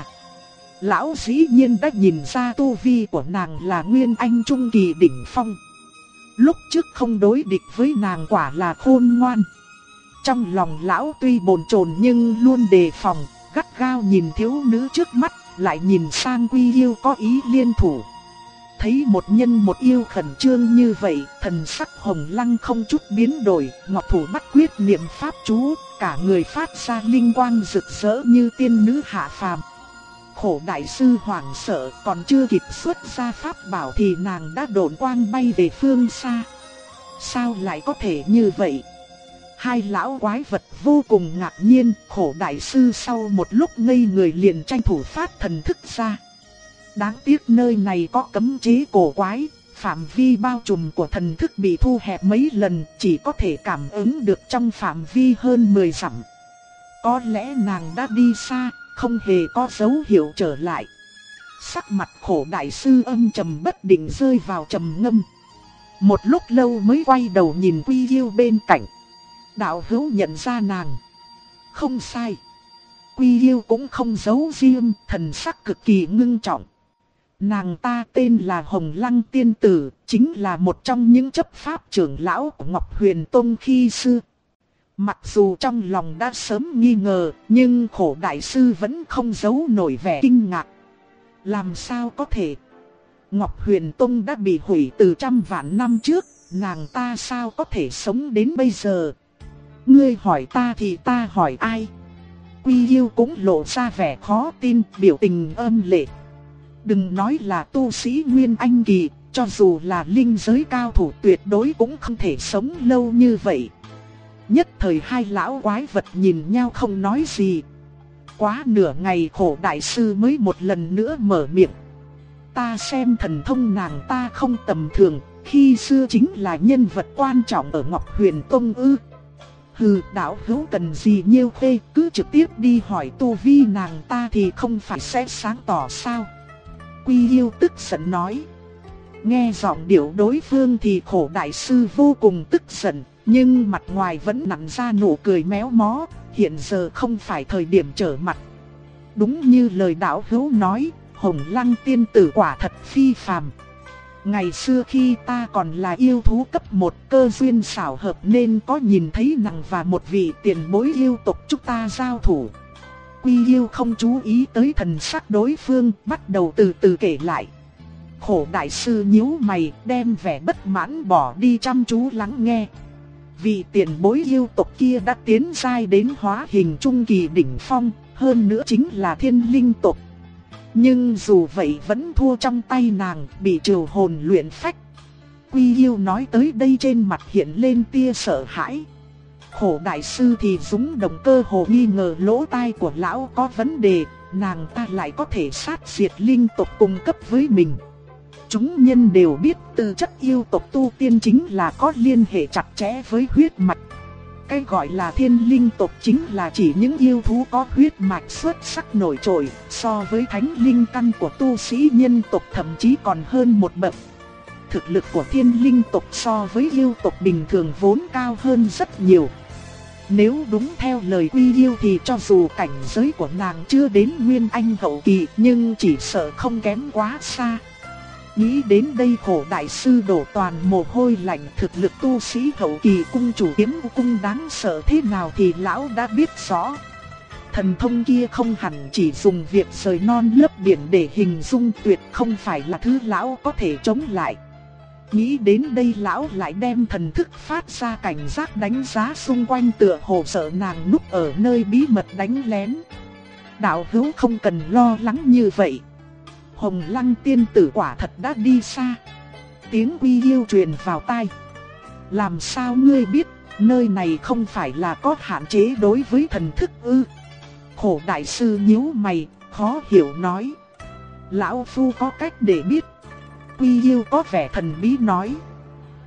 Lão dĩ nhiên đã nhìn ra tu vi của nàng là nguyên anh trung kỳ đỉnh phong. Lúc trước không đối địch với nàng quả là khôn ngoan. Trong lòng lão tuy bồn chồn nhưng luôn đề phòng, gắt gao nhìn thiếu nữ trước mắt, lại nhìn sang Quy Yêu có ý liên thủ. Thấy một nhân một yêu khẩn trương như vậy, thần sắc Hồng Lăng không chút biến đổi, ngọc thủ bắt quyết niệm pháp chú, cả người phát ra linh quang rực rỡ như tiên nữ hạ phàm. Khổ đại sư hoảng sợ, còn chưa kịp xuất ra pháp bảo thì nàng đã độn quang bay về phương xa. Sao lại có thể như vậy? Hai lão quái vật vô cùng ngạc nhiên, khổ đại sư sau một lúc ngây người liền tranh thủ phát thần thức ra. Đáng tiếc nơi này có cấm chế cổ quái, phạm vi bao trùm của thần thức bị thu hẹp mấy lần, chỉ có thể cảm ứng được trong phạm vi hơn 10 dặm. Có lẽ nàng đã đi xa, không hề có dấu hiệu trở lại. Sắc mặt khổ đại sư âm trầm bất định rơi vào trầm ngâm. Một lúc lâu mới quay đầu nhìn Quy Yêu bên cạnh. Đạo hữu nhận ra nàng. Không sai. Quy Yêu cũng không giấu riêng, thần sắc cực kỳ ngưng trọng. Nàng ta tên là Hồng Lăng tiên tử, chính là một trong những chấp pháp trưởng lão của Ngọc Huyền Tông khi xưa. Mặc dù trong lòng đã sớm nghi ngờ, nhưng khổ đại sư vẫn không giấu nổi vẻ kinh ngạc. Làm sao có thể? Ngọc Huyền Tông đã bị hủy từ trăm vạn năm trước, nàng ta sao có thể sống đến bây giờ? Ngươi hỏi ta thì ta hỏi ai? Quy Yêu cũng lộ ra vẻ khó tin, biểu tình âm lệ. Đừng nói là tu sĩ Nguyên Anh kỳ, cho dù là linh giới cao thủ tuyệt đối cũng không thể sống lâu như vậy. Nhất thời hai lão quái vật nhìn nhau không nói gì. Quá nửa ngày khổ đại sư mới một lần nữa mở miệng. Ta xem thần thông nàng ta không tầm thường, khi xưa chính là nhân vật quan trọng ở Ngọc Huyền Tông ư? Hừ, đạo hữu cần gì nhiêu khê, cứ trực tiếp đi hỏi tu vi nàng ta thì không phải sẽ sáng tỏ sao? Quy Yêu tức giận nói. Nghe giọng điệu đối phương thì khổ đại sư vô cùng tức giận, nhưng mặt ngoài vẫn nặn ra nụ cười méo mó, hiện giờ không phải thời điểm trở mặt. Đúng như lời đạo hữu nói, Hồng Lăng tiên tử quả thật phi phàm. Ngày xưa khi ta còn là yêu thú cấp 1, cơ duyên xảo hợp nên có nhìn thấy nàng và một vị tiền bối yêu tộc chúng ta giao thủ. Quy Yêu không chú ý tới thần sắc đối phương, bắt đầu từ từ kể lại. Khổ đại sư nhíu mày, đem vẻ bất mãn bỏ đi chăm chú lắng nghe. Vị tiền bối yêu tộc kia đã tiến giai đến hóa hình trung kỳ đỉnh phong, hơn nữa chính là thiên linh tộc. Nhưng dù vậy vẫn thua trong tay nàng, bị trừ hồn luyện phách. Quy Yêu nói tới đây trên mặt hiện lên tia sợ hãi. Khổ đại sư thì rúng động, cơ hồ nghi ngờ lỗ tai của lão có vấn đề, nàng ta lại có thể sát diệt linh tộc cùng cấp với mình. Chúng nhân đều biết tư chất yêu tộc tu tiên chính là có liên hệ chặt chẽ với huyết mạch. Cái gọi là thiên linh tộc chính là chỉ những yêu thú có huyết mạch xuất sắc nổi trội, so với thánh linh căn của tu sĩ nhân tộc thậm chí còn hơn một bậc. Thực lực của thiên linh tộc so với yêu tộc bình thường vốn cao hơn rất nhiều. Nếu đúng theo lời Quy Yêu thì cho dù cảnh giới của nàng chưa đến Nguyên Anh hậu kỳ nhưng chỉ sợ không kém quá xa. Nghĩ đến đây khổ đại sư đổ toàn mồ hôi lạnh, thực lực tu sĩ hậu kỳ cung chủ kiếm cung đáng sợ thế nào thì lão đã biết rõ. Thần thông kia không hẳn chỉ dùng việc rời non lấp biển để hình dung, tuyệt không phải là thứ lão có thể chống lại. Nghĩ đến đây lão lại đem thần thức phát ra cảnh giác đánh giá xung quanh, tựa hồ sợ nàng núp ở nơi bí mật đánh lén. Đạo hữu không cần lo lắng như vậy. Hồng Lăng tiên tử quả thật đã đi xa. Tiếng Quy Yêu truyền vào tai. Làm sao ngươi biết, nơi này không phải là có hạn chế đối với thần thức ư? Khổ đại sư nhíu mày, khó hiểu nói. Lão phu có cách để biết. Quy Yêu có vẻ thần bí nói.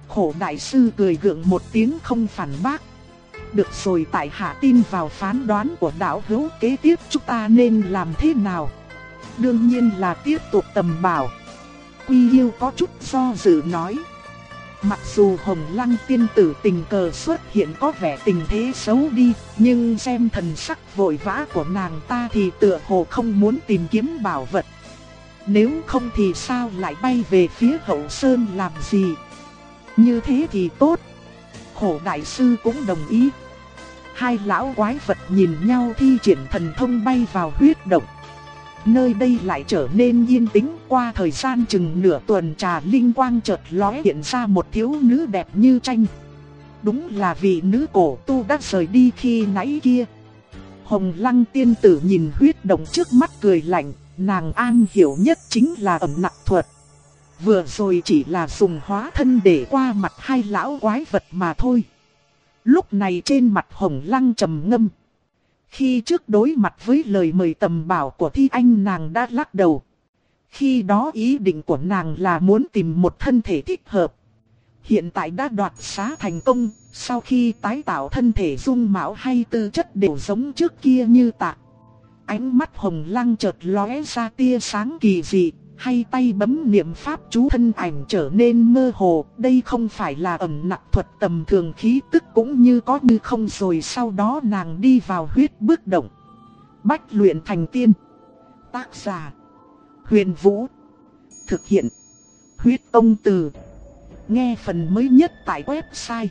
Khổ đại sư cười gượng một tiếng không phản bác. Được rồi, tại hạ tin vào phán đoán của đạo hữu, kế tiếp chúng ta nên làm thế nào? Đương nhiên là tiếp tục tầm bảo. Quy Yêu có chút do dự nói. Mặc dù Hồng Lăng tiên tử tình cờ xuất hiện có vẻ tình thế xấu đi, nhưng xem thần sắc vội vã của nàng ta thì tựa hồ không muốn tìm kiếm bảo vật. Nếu không thì sao lại bay về phía hậu sơn làm gì? Như thế thì tốt. Khổ đại sư cũng đồng ý. Hai lão quái vật nhìn nhau thi triển thần thông bay vào huyết động. Nơi đây lại trở nên yên tĩnh. Qua thời gian chừng nửa tuần trà, linh quang chợt lóe hiện ra một thiếu nữ đẹp như tranh. Đúng là vị nữ cổ tu đã rời đi khi nãy kia. Hồng Lăng tiên tử nhìn huyết động trước mắt cười lạnh. Nàng am hiểu nhất chính là ẩn nặc thuật. Vừa rồi chỉ là dùng hóa thân để qua mặt hai lão quái vật mà thôi. Lúc này trên mặt Hồng Lăng trầm ngâm. Khi trước đối mặt với lời mời tầm bảo của Thi Anh, nàng đã lắc đầu. Khi đó ý định của nàng là muốn tìm một thân thể thích hợp. Hiện tại đã đoạt xá thành công, sau khi tái tạo thân thể dung mạo hay tư chất đều giống trước kia như tạc. Ánh mắt Hồng Lăng chợt lóe ra tia sáng kỳ dị, hay tay bấm niệm pháp chú, thân ảnh trở nên mơ hồ. Đây không phải là ẩn nặc thuật tầm thường, khí tức cũng như có như không. Rồi sau đó nàng đi vào huyết bước động. Bách luyện thành tiên. Tác giả Huyền Vũ. Thực hiện Huyết Tông Từ. Nghe phần mới nhất tại website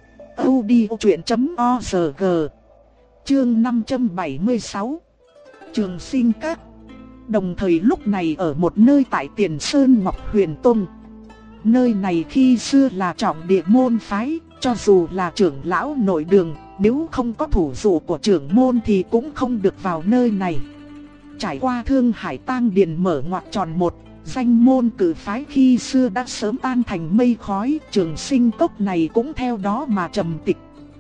audiochuyện.org. Chương 576 Trường Sinh Các. Đồng thời lúc này ở một nơi tại Tiền Sơn Ngọc Huyền Tông. Nơi này khi xưa là trọng địa môn phái, cho dù là trưởng lão nội đường, nếu không có thủ dụ của trưởng môn thì cũng không được vào nơi này. Trải qua Thương Hải Tang Điền mở ngoặt tròn một, danh môn cử phái khi xưa đã sớm tan thành mây khói, Trường Sinh Cốc này cũng theo đó mà trầm tịch.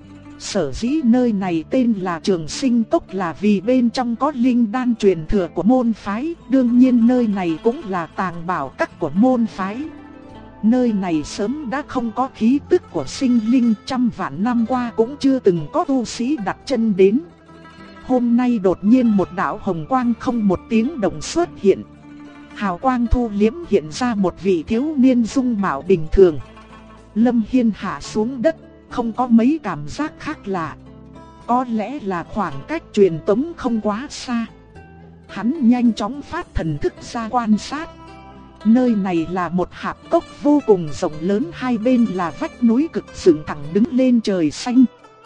Sở dĩ nơi này tên là Trường Sinh Cốc là vì bên trong có linh đan truyền thừa của môn phái, đương nhiên nơi này cũng là tàng bảo các của môn phái. Nơi này sớm đã không có khí tức của sinh linh, trăm vạn năm qua cũng chưa từng có tu sĩ đặt chân đến. Hôm nay đột nhiên một đạo hồng quang không một tiếng động xuất hiện. Hào quang thu liếm hiện ra một vị thiếu niên dung mạo bình thường. Lâm Hiên hạ xuống đất, không có mấy cảm giác khác lạ. Có lẽ là khoảng cách truyền tống không quá xa. Hắn nhanh chóng phát thần thức ra quan sát. Nơi này là một hạp cốc vô cùng rộng lớn, hai bên là vách núi cực dựng thẳng đứng lên trời xanh.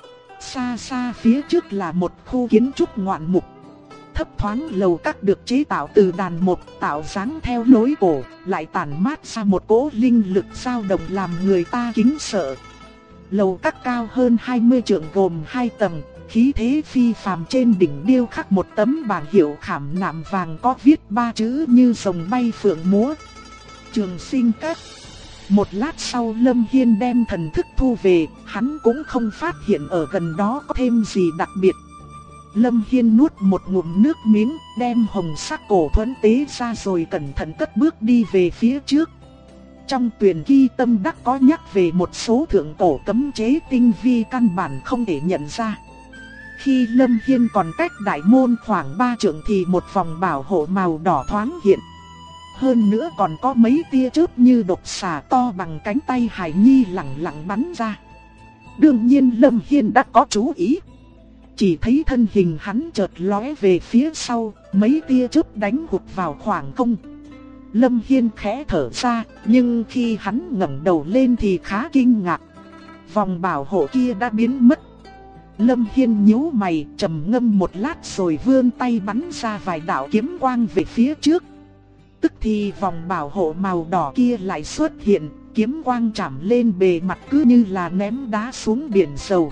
Xa xa phía trước là một khu kiến trúc ngoạn mục. Thấp thoáng lầu các được chế tạo từ đàn mộc, tạo dáng theo lối cổ, lại tản mát ra một cỗ linh lực dao động làm người ta kính sợ. Lầu các cao hơn 20 trượng gồm 2 tầng, khí thế phi phàm, trên đỉnh điêu khắc một tấm bảng hiệu khảm nạm vàng có viết 3 chữ như rồng bay phượng múa: Trường Sinh Các. Một lát sau Lâm Hiên đem thần thức thu về, hắn cũng không phát hiện ở gần đó có thêm gì đặc biệt. Lâm Hiên nuốt một ngụm nước miếng, đem hồng sắc cổ thuẫn tế ra rồi cẩn thận cất bước đi về phía trước. Trong Tuyền Ghi Tâm Đắc có nhắc về một số thượng cổ cấm chế tinh vi căn bản không thể nhận ra. Khi Lâm Hiên còn cách đại môn khoảng 3 trượng thì một vòng bảo hộ màu đỏ thoáng hiện. Hơn nữa còn có mấy tia chớp như độc xà to bằng cánh tay Hải Nhi lẳng lặng bắn ra. Đương nhiên Lâm Hiên đã có chú ý. Chỉ thấy thân hình hắn chợt lóe về phía sau, mấy tia chớp đánh hụt vào khoảng không. Lâm Hiên khẽ thở ra, nhưng khi hắn ngẩng đầu lên thì khá kinh ngạc. Vòng bảo hộ kia đã biến mất. Lâm Hiên nhíu mày, trầm ngâm một lát rồi vươn tay bắn ra vài đạo kiếm quang về phía trước. Tức thì vòng bảo hộ màu đỏ kia lại xuất hiện, kiếm quang chạm lên bề mặt cứ như là ném đá xuống biển dầu.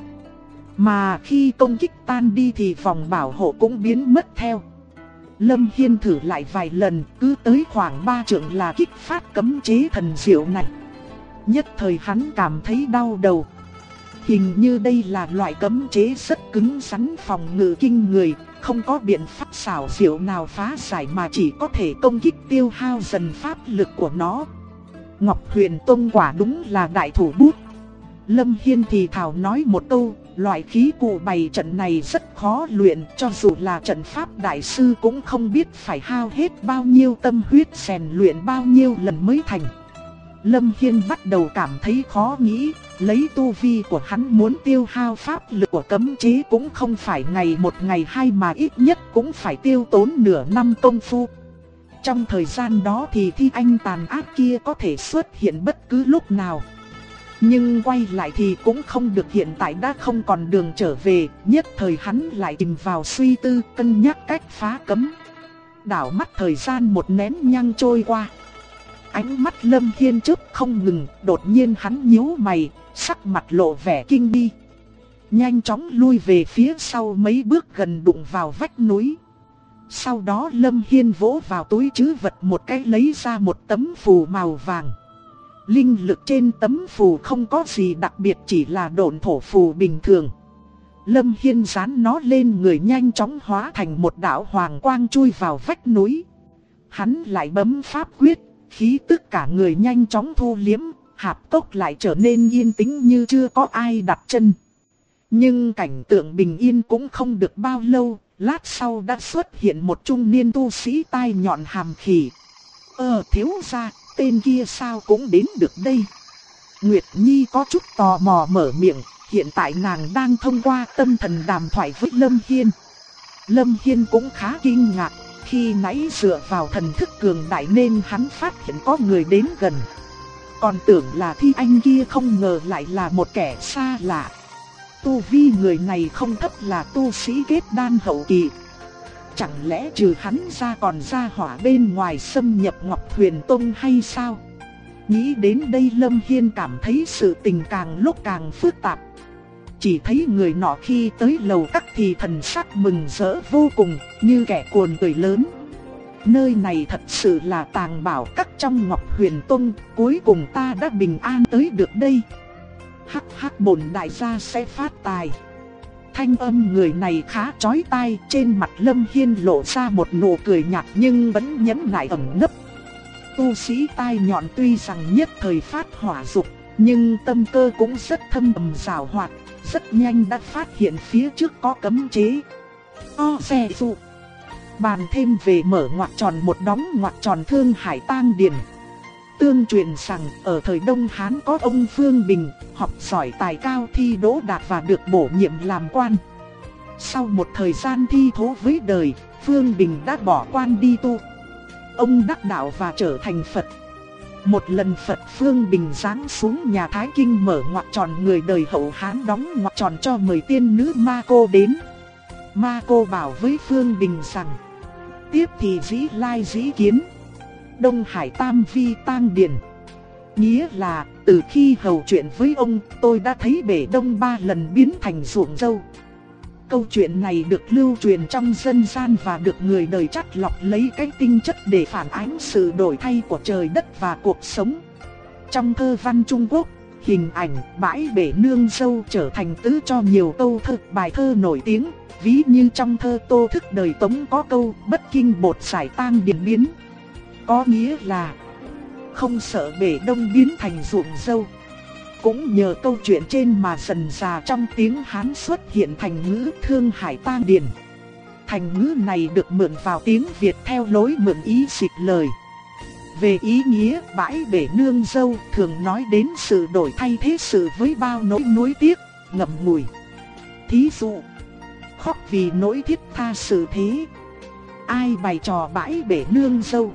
Mà khi công kích tan đi thì vòng bảo hộ cũng biến mất theo. Lâm Hiên thử lại vài lần, cứ tới khoảng 3 trượng là kích phát cấm chế thần diệu này. Nhất thời hắn cảm thấy đau đầu. Hình như đây là loại cấm chế rất cứng rắn, phòng ngự kinh người, không có biện pháp xảo diệu nào phá giải mà chỉ có thể công kích tiêu hao dần pháp lực của nó. Ngọc Huyền Tông quả đúng là đại thủ bút. Lâm Hiên thì thào nói một câu, loại khí cụ bày trận này rất khó luyện, cho dù là trận pháp đại sư cũng không biết phải hao hết bao nhiêu tâm huyết rèn luyện bao nhiêu lần mới thành. Lâm Hiên bắt đầu cảm thấy khó nghĩ, lấy tu vi của hắn muốn tiêu hao pháp lực của cấm chế cũng không phải ngày một ngày hai mà ít nhất cũng phải tiêu tốn nửa năm công phu. Trong thời gian đó thì thi anh tàn ác kia có thể xuất hiện bất cứ lúc nào. Nhưng quay lại thì cũng không được, hiện tại đã không còn đường trở về, nhất thời hắn lại chìm vào suy tư cân nhắc cách phá cấm. Đảo mắt thời gian một nén nhang trôi qua. Ánh mắt Lâm Hiên chớp không ngừng, đột nhiên hắn nhíu mày, sắc mặt lộ vẻ kinh nghi. Nhanh chóng lui về phía sau mấy bước gần đụng vào vách núi. Sau đó Lâm Hiên vỗ vào túi trữ vật một cái lấy ra một tấm phù màu vàng. Linh lực trên tấm phù không có gì đặc biệt, chỉ là độn thổ phù bình thường. Lâm Hiên dán nó lên người, nhanh chóng hóa thành một đạo hoàng quang chui vào vách núi. Hắn lại bấm pháp quyết, khí tức cả người nhanh chóng thu liếm, hạp cốc lại trở nên yên tĩnh như chưa có ai đặt chân. Nhưng cảnh tượng bình yên cũng không được bao lâu, lát sau đã xuất hiện một trung niên tu sĩ tai nhọn hàm khỉ. Thiếu gia, tên kia sao cũng đến được đây? Nguyệt Nhi có chút tò mò mở miệng, hiện tại nàng đang thông qua tâm thần đàm thoại với Lâm Hiên. Lâm Hiên cũng khá kinh ngạc, khi nãy dựa vào thần thức cường đại nên hắn phát hiện có người đến gần. Còn tưởng là Thi Anh kia, không ngờ lại là một kẻ xa lạ. Tu vi người này không thấp, là tu sĩ kết đan hậu kỳ. Chẳng lẽ trừ hắn ra còn gia hỏa bên ngoài xâm nhập Ngọc Huyền Tông hay sao? Nghĩ đến đây Lâm Hiên cảm thấy sự tình càng lúc càng phức tạp. Chỉ thấy người nọ khi tới lầu các thì thần sắc mừng rỡ vô cùng, như kẻ cuồng cười lớn. Nơi này thật sự là tàng bảo các trong Ngọc Huyền Tông, cuối cùng ta đã bình an tới được đây. Hắc hắc, bổn đại gia sẽ phát tài. Thanh âm người này khá chói tai, trên mặt Lâm Hiên lộ ra một nụ cười nhạt nhưng vẫn nhẫn nại ẩn nấp. Tu sĩ tai nhọn tuy rằng nhất thời phát hỏa dục, nhưng tâm cơ cũng rất thâm giàu hoạt, rất nhanh đã phát hiện phía trước có cấm chế. Xe dụ bàn thêm về mở ngoặc tròn một đóng ngoặc tròn Thương Hải Tang Điền. Tương truyền rằng ở thời Đông Hán có ông Phương Bình, học giỏi tài cao thi đỗ đạt và được bổ nhiệm làm quan. Sau một thời gian thi thố với đời, Phương Bình đã bỏ quan đi tu. Ông đắc đạo và trở thành Phật. Một lần Phật Phương Bình giáng xuống nhà Thái Kinh mở ngoặc tròn, người đời hậu Hán đóng ngoặc tròn cho mời tiên nữ Ma Cô đến. Ma Cô bảo với Phương Bình rằng: tiếp thì dĩ lai dĩ kiến, Đông Hải Tam Vi Tang Điền. Nghĩa là từ khi hầu chuyện với ông, tôi đã thấy bể đông 3 lần biến thành ruộng dâu. Câu chuyện này được lưu truyền trong dân gian và được người đời chắt lọc lấy cái tinh chất để phản ánh sự đổi thay của trời đất và cuộc sống. Trong thơ văn Trung Quốc, hình ảnh bãi bể nương dâu trở thành tứ cho nhiều câu thơ, bài thơ nổi tiếng. Ví như trong thơ Tô Thức Đời Tống có câu bất kinh bột giải tang điền biến. Có nghĩa là không sợ bể đông biến thành ruộng dâu. Cũng nhờ câu chuyện trên mà dần dà trong tiếng Hán xuất hiện thành ngữ Thương Hải Tang Điền. Thành ngữ này được mượn vào tiếng Việt theo lối mượn ý dịch lời. Về ý nghĩa, bãi bể nương dâu thường nói đến sự đổi thay thế sự với bao nỗi nuối tiếc, ngậm ngùi. Thí dụ, khóc vì nỗi thiết tha sự thế. Ai bày trò bãi bể nương dâu?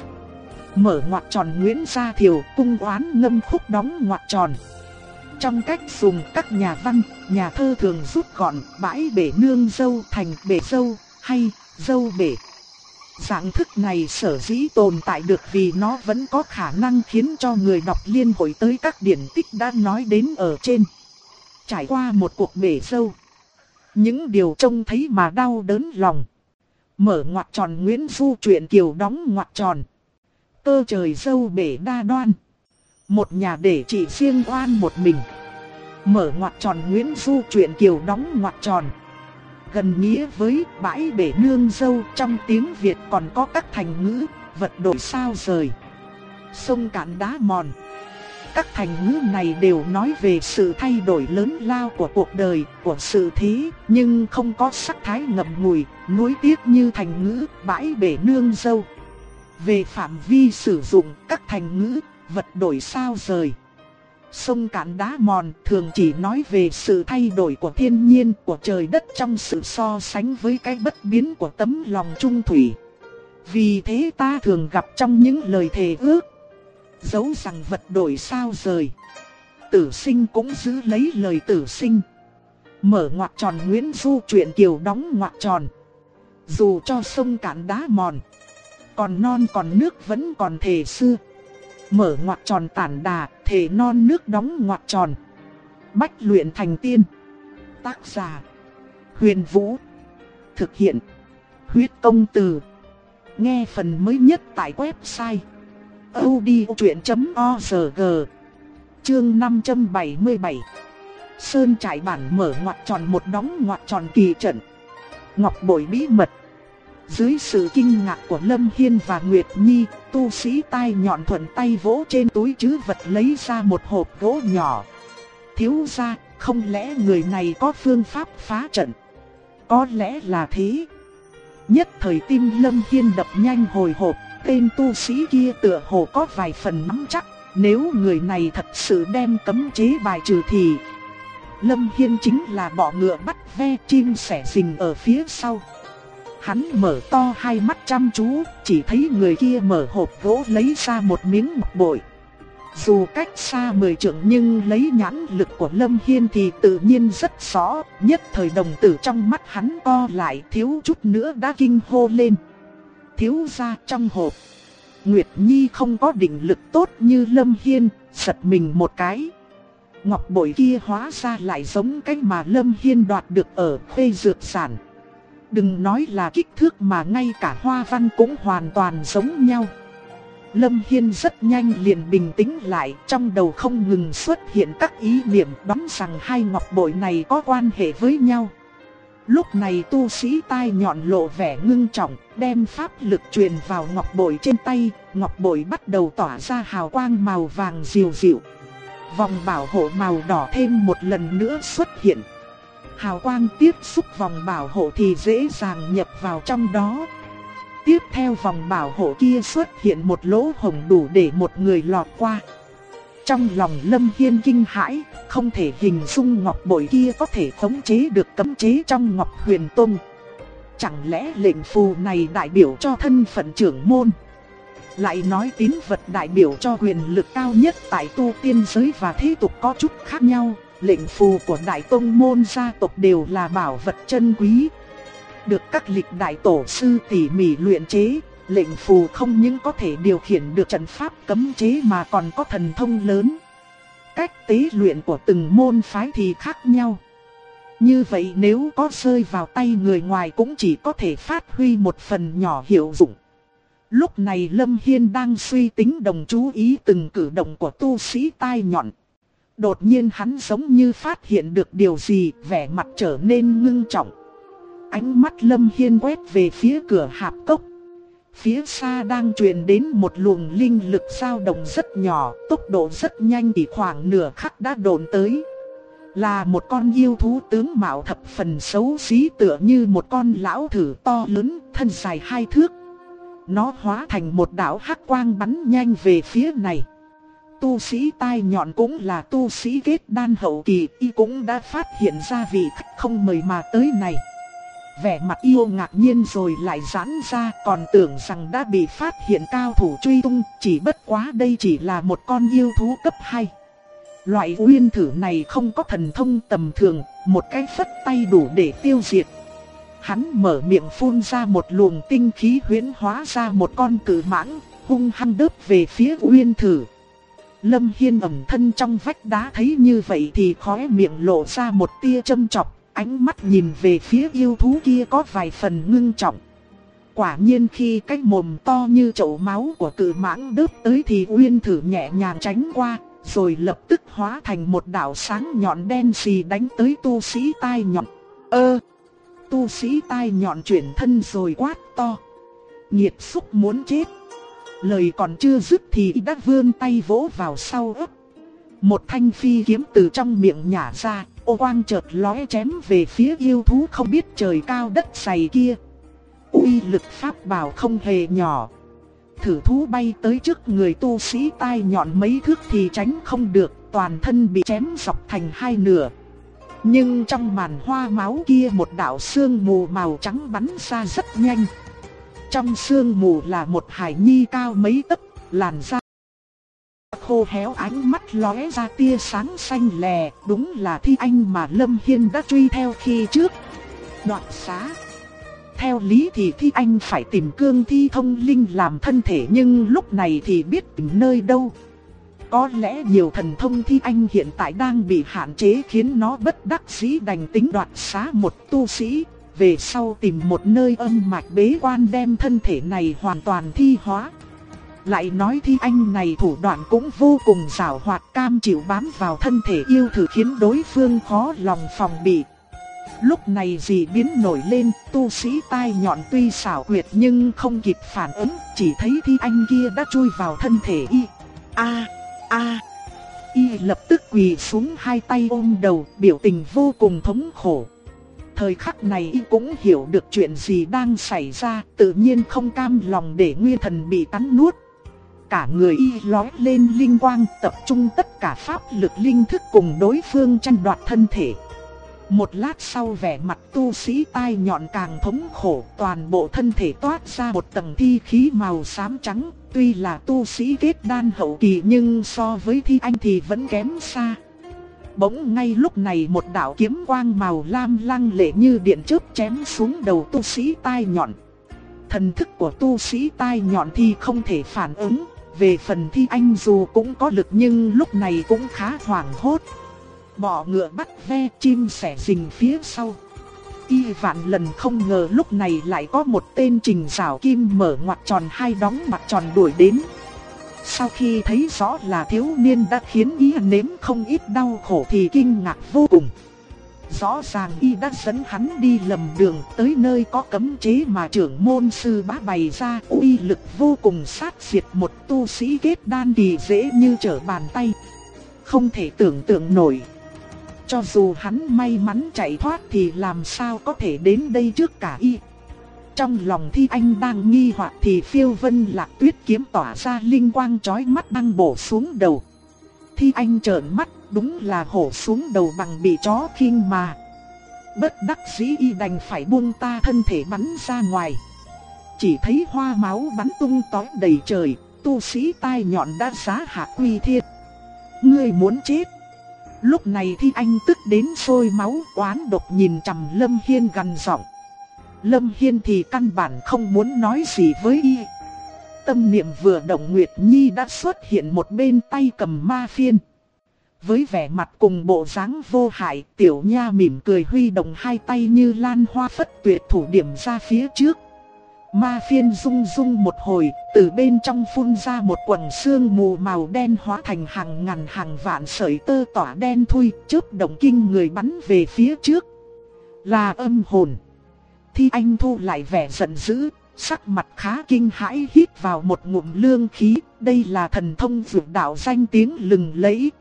Mở ngoặc tròn Nguyễn Gia Thiều, cung oán ngâm khúc đóng ngoặc tròn. Trong cách dùng, các nhà văn, nhà thơ thường rút gọn bãi bể nương dâu thành bể dâu hay dâu bể. Dạng thức này sở dĩ tồn tại được vì nó vẫn có khả năng khiến cho người đọc liên hồi tới các điển tích đã nói đến ở trên. Trải qua một cuộc bể dâu, những điều trông thấy mà đau đớn lòng. Mở ngoặc tròn Nguyễn Du truyện Kiều đóng ngoặc tròn. Cơ trời dâu bể đa đoan, một nhà để chỉ riêng oan một mình. Mở ngoặc tròn Nguyễn Du truyện Kiều đóng ngoặc tròn. Gần nghĩa với bãi bể nương dâu, trong tiếng Việt còn có các thành ngữ vật đổi sao rời, sông cạn đá mòn, Các thành ngữ này đều nói về sự thay đổi lớn lao của cuộc đời, của sự thế, nhưng không có sắc thái ngậm ngùi, nuối tiếc như thành ngữ bãi bể nương dâu. Về phạm vi sử dụng, các thành ngữ vật đổi sao rời, sông cạn đá mòn thường chỉ nói về sự thay đổi của thiên nhiên, của trời đất trong sự so sánh với cái bất biến của tấm lòng trung thủy. Vì thế ta thường gặp trong những lời thề ước, dẫu rằng vật đổi sao rời, tử sinh cũng giữ lấy lời tử sinh. Mở ngoặc tròn Nguyễn Du truyện Kiều đóng ngoặc tròn. Dù cho sông cạn đá mòn, còn non còn nước vẫn còn thề xưa. Mở ngoặc tròn tản đà, thề non nước đóng ngoặc tròn. Bách luyện thành tiên. Tác giả: Huyền Vũ. Thực hiện: Huyết Công Từ. Nghe phần mới nhất tại website audiochuyện.org. Chương 577. Sơn trại bản mở ngoặc tròn một đóng ngoặc tròn kỳ trận. Ngọc bội bí mật. Dưới sự kinh ngạc của Lâm Hiên và Nguyệt Nhi, tu sĩ tai nhọn thuận tay vỗ trên túi trữ vật lấy ra một hộp gỗ nhỏ. Thiếu gia, không lẽ người này có phương pháp phá trận? Có lẽ là thế. Nhất thời tim Lâm Hiên đập nhanh hồi hộp, tên tu sĩ kia tựa hồ có vài phần nắm chắc. Nếu người này thật sự đem cấm chế bài trừ thì Lâm Hiên chính là bọ ngựa bắt ve, chim sẻ rình ở phía sau. Hắn mở to hai mắt chăm chú, chỉ thấy người kia mở hộp gỗ lấy ra một miếng ngọc bội. Dù cách xa 10 trượng nhưng lấy nhãn lực của Lâm Hiên thì tự nhiên rất rõ. Nhất thời đồng tử trong mắt hắn co lại, thiếu chút nữa đã kinh hô lên. Thiếu gia, trong hộp. Nguyệt Nhi không có định lực tốt như Lâm Hiên, giật mình một cái. Ngọc bội kia hóa ra lại giống cái mà Lâm Hiên đoạt được ở Khuê Dược Sản. Đừng nói là kích thước mà ngay cả hoa văn cũng hoàn toàn giống nhau. Lâm Hiên rất nhanh liền bình tĩnh lại, trong đầu không ngừng xuất hiện các ý niệm đoán rằng hai ngọc bội này có quan hệ với nhau. Lúc này tu sĩ tai nhọn lộ vẻ ngưng trọng, đem pháp lực truyền vào ngọc bội trên tay, ngọc bội bắt đầu tỏa ra hào quang màu vàng dịu dịu. Vòng bảo hộ màu đỏ thêm một lần nữa xuất hiện. Hào quang tiếp xúc vòng bảo hộ thì dễ dàng nhập vào trong đó. Tiếp theo vòng bảo hộ kia xuất hiện một lỗ hổng đủ để một người lọt qua. Trong lòng Lâm Hiên kinh hãi, không thể hình dung ngọc bội kia có thể khống chế được cấm chế trong Ngọc Huyền Tông. Chẳng lẽ lệnh phù này đại biểu cho thân phận trưởng môn? Lại nói tín vật đại biểu cho quyền lực cao nhất tại tu tiên giới và thế tục có chút khác nhau. Lệnh phù của đại tông môn gia tộc đều là bảo vật chân quý, được các lịch đại tổ sư tỉ mỉ luyện chế. Lệnh phù không những có thể điều khiển được trận pháp cấm chế mà còn có thần thông lớn. Cách tế luyện của từng môn phái thì khác nhau. Như vậy nếu có rơi vào tay người ngoài cũng chỉ có thể phát huy một phần nhỏ hiệu dụng. Lúc này Lâm Hiên đang suy tính đồng chú ý từng cử động của tu sĩ tai nhọn. Đột nhiên hắn giống như phát hiện được điều gì, vẻ mặt trở nên ngưng trọng. Ánh mắt Lâm Hiên quét về phía cửa hạp cốc. Phía xa đang truyền đến một luồng linh lực dao động rất nhỏ, tốc độ rất nhanh, chỉ khoảng nửa khắc đã độn tới. Là một con yêu thú tướng mạo thập phần xấu xí, tựa như một con lão thử to lớn, thân dài 2 thước. Nó hóa thành một đạo hắc quang bắn nhanh về phía này. Tu sĩ tai nhọn cũng là tu sĩ kết đan hậu kỳ, y cũng đã phát hiện ra vị khách không mời mà tới này. Vẻ mặt yêu ngạc nhiên rồi lại giãn ra, còn tưởng rằng đã bị phát hiện cao thủ truy tung, chỉ bất quá đây chỉ là một con yêu thú cấp 2. Loại uyên thử này không có thần thông tầm thường, một cái phất tay đủ để tiêu diệt. Hắn mở miệng phun ra một luồng tinh khí huyễn hóa ra một con cự mãng, hung hăng đớp về phía uyên thử. Lâm Hiên ẩn thân trong vách đá thấy như vậy thì khóe miệng lộ ra một tia châm chọc, ánh mắt nhìn về phía yêu thú kia có vài phần ngưng trọng. Quả nhiên khi cái mồm to như chậu máu của cự mãng đớp tới thì uyên thử nhẹ nhàng tránh qua, rồi lập tức hóa thành một đạo sáng nhọn đen xì đánh tới tu sĩ tai nhọn. Tu sĩ tai nhọn chuyển thân rồi quát to: nghiệt xúc muốn chết! Lời còn chưa dứt thì đã vươn tay vỗ vào sau ấp. Một thanh phi kiếm từ trong miệng nhả ra, ô quang chợt lóe chém về phía yêu thú không biết trời cao đất dày kia. Uy lực pháp bảo không hề nhỏ. Thử thú bay tới trước người tu sĩ tai nhọn mấy thước thì tránh không được, toàn thân bị chém dọc thành hai nửa. Nhưng trong màn hoa máu kia một đạo sương mù màu trắng bắn ra rất nhanh. Trong sương mù là một hài nhi cao mấy tấc, làn da khô héo, ánh mắt lóe ra tia sáng xanh lè, đúng là Thi Anh mà Lâm Hiên đã truy theo khi trước. Đoạt xá. Theo lý thì Thi Anh phải tìm cương thi thông linh làm thân thể, nhưng lúc này thì biết tìm nơi đâu. Có lẽ nhiều thần thông Thi Anh hiện tại đang bị hạn chế khiến nó bất đắc dĩ đành tính đoạt xá một tu sĩ, về sau tìm một nơi âm mạch bế quan đem thân thể này hoàn toàn thi hóa. Lại nói Thi Anh này thủ đoạn cũng vô cùng giàu hoạt, cam chịu bám vào thân thể yêu thử khiến đối phương khó lòng phòng bị. Lúc này dị biến nổi lên, tu sĩ tai nhọn tuy xảo quyệt nhưng không kịp phản ứng, chỉ thấy Thi Anh kia đã chui vào thân thể y. Y lập tức quỳ xuống hai tay ôm đầu, biểu tình vô cùng thống khổ. Thời khắc này y cũng hiểu được chuyện gì đang xảy ra, tự nhiên không cam lòng để nguyên thần bị cắn nuốt. Cả người y lóe lên linh quang, tập trung tất cả pháp lực linh thức cùng đối phương tranh đoạt thân thể. Một lát sau vẻ mặt tu sĩ tai nhọn càng thống khổ, toàn bộ thân thể toát ra một tầng thi khí màu xám trắng. Tuy là tu sĩ kết đan hậu kỳ nhưng so với Thi Anh thì vẫn kém xa. Bỗng ngay lúc này một đạo kiếm quang màu lam lăng lệ như điện chớp chém xuống đầu tu sĩ tai nhọn. Thần thức của tu sĩ tai nhọn thì không thể phản ứng. Về phần Thi Anh dù cũng có lực nhưng lúc này cũng khá hoảng hốt. Bọ ngựa bắt ve, chim sẻ rình phía sau. Y vạn lần không ngờ lúc này lại có một tên Trình Giảo Kim mở ngoặc tròn hai đóng mặt tròn đuổi đến. Sau khi thấy rõ là thiếu niên đã khiến y nếm không ít đau khổ thì kinh ngạc vô cùng. Rõ ràng y đã dẫn hắn đi lầm đường, tới nơi có cấm chế mà trưởng môn sư bá bày ra, uy lực vô cùng sát diệt một tu sĩ kết đan kỳ dễ như trở bàn tay. Không thể tưởng tượng nổi. Cho dù hắn may mắn chạy thoát thì làm sao có thể đến đây trước cả y. Trong lòng Thi Anh đang nghi hoặc thì phiêu vân lạc tuyết kiếm tỏa ra linh quang chói mắt đang bổ xuống đầu. Thi Anh trợn mắt, đúng là hổ xuống đầu bằng bị chó khinh mà. Bất đắc dĩ y đành phải buông ta thân thể bắn ra ngoài. Chỉ thấy hoa máu bắn tung tóe đầy trời, tu sĩ tai nhọn đã giá hạ quy thiên. Ngươi muốn chết. Lúc này Thi Anh tức đến sôi máu, oán độc nhìn chằm Lâm Hiên gằn giọng. Lâm Hiên thì căn bản không muốn nói gì với y. Tâm niệm vừa động, Nguyệt Nhi đã xuất hiện một bên tay cầm ma phiên. Với vẻ mặt cùng bộ dáng vô hại, tiểu nha mỉm cười huy động hai tay như lan hoa phất tuyệt thủ điểm ra phía trước. Ma phiên rung rung một hồi, từ bên trong phun ra một quầng sương mù màu đen hóa thành hàng ngàn hàng vạn sợi tơ tỏa đen thui, chớp động kinh người bắn về phía trước. Là âm hồn. Thi Anh thu lại vẻ giận dữ, sắc mặt khá kinh hãi hít vào một ngụm lương khí, đây là thần thông vượt đạo danh tiếng lừng lẫy.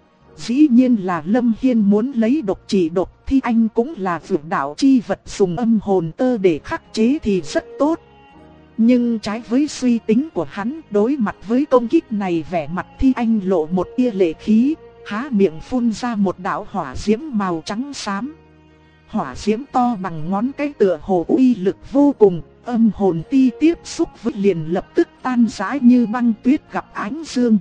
Dĩ nhiên là Lâm Hiên muốn lấy độc trị độc, Thi Anh cũng là vượt đạo chi vật dùng âm hồn tơ để khắc chế thì rất tốt. Nhưng trái với suy tính của hắn, đối mặt với công kích này vẻ mặt Thi Anh lộ một tia lệ khí, há miệng phun ra một đạo hỏa diễm màu trắng xám. Hỏa diễm to bằng ngón cái tựa hồ uy lực vô cùng, âm hồn ti tiếp xúc với liền lập tức tan rã như băng tuyết gặp ánh dương.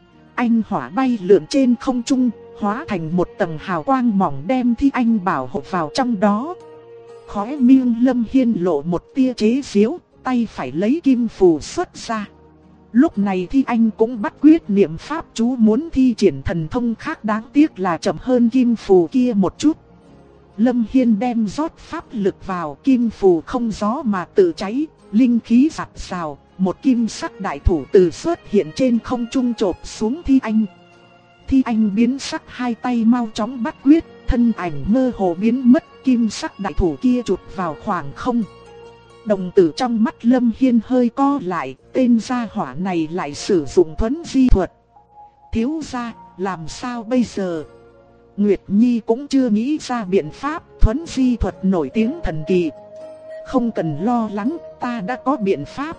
Anh hỏa bay lượn trên không trung, hóa thành một tầng hào quang mỏng đem Thi Anh bảo hộ vào trong đó. Khóe miệng Lâm Hiên lộ một tia chế giễu, tay phải lấy kim phù xuất ra. Lúc này Thi Anh cũng bắt quyết niệm pháp chú muốn thi triển thần thông khác, đáng tiếc là chậm hơn kim phù kia một chút. Lâm Hiên đem rót pháp lực vào, kim phù không gió mà tự cháy, linh khí giạt rào, một kim sắc đại thủ từ xuất hiện trên không trung chộp xuống Thi Anh. Thi Anh biến sắc, hai tay mau chóng bắt quyết, thân ảnh mơ hồ biến mất, kim sắc đại thủ kia chụp vào khoảng không. Đồng tử trong mắt Lâm Hiên hơi co lại, tên gia hỏa này lại sử dụng thuấn di thuật. Thiếu gia, làm sao bây giờ? Nguyệt Nhi cũng chưa nghĩ ra biện pháp, thuấn di thuật nổi tiếng thần kỳ. Không cần lo lắng, ta đã có biện pháp.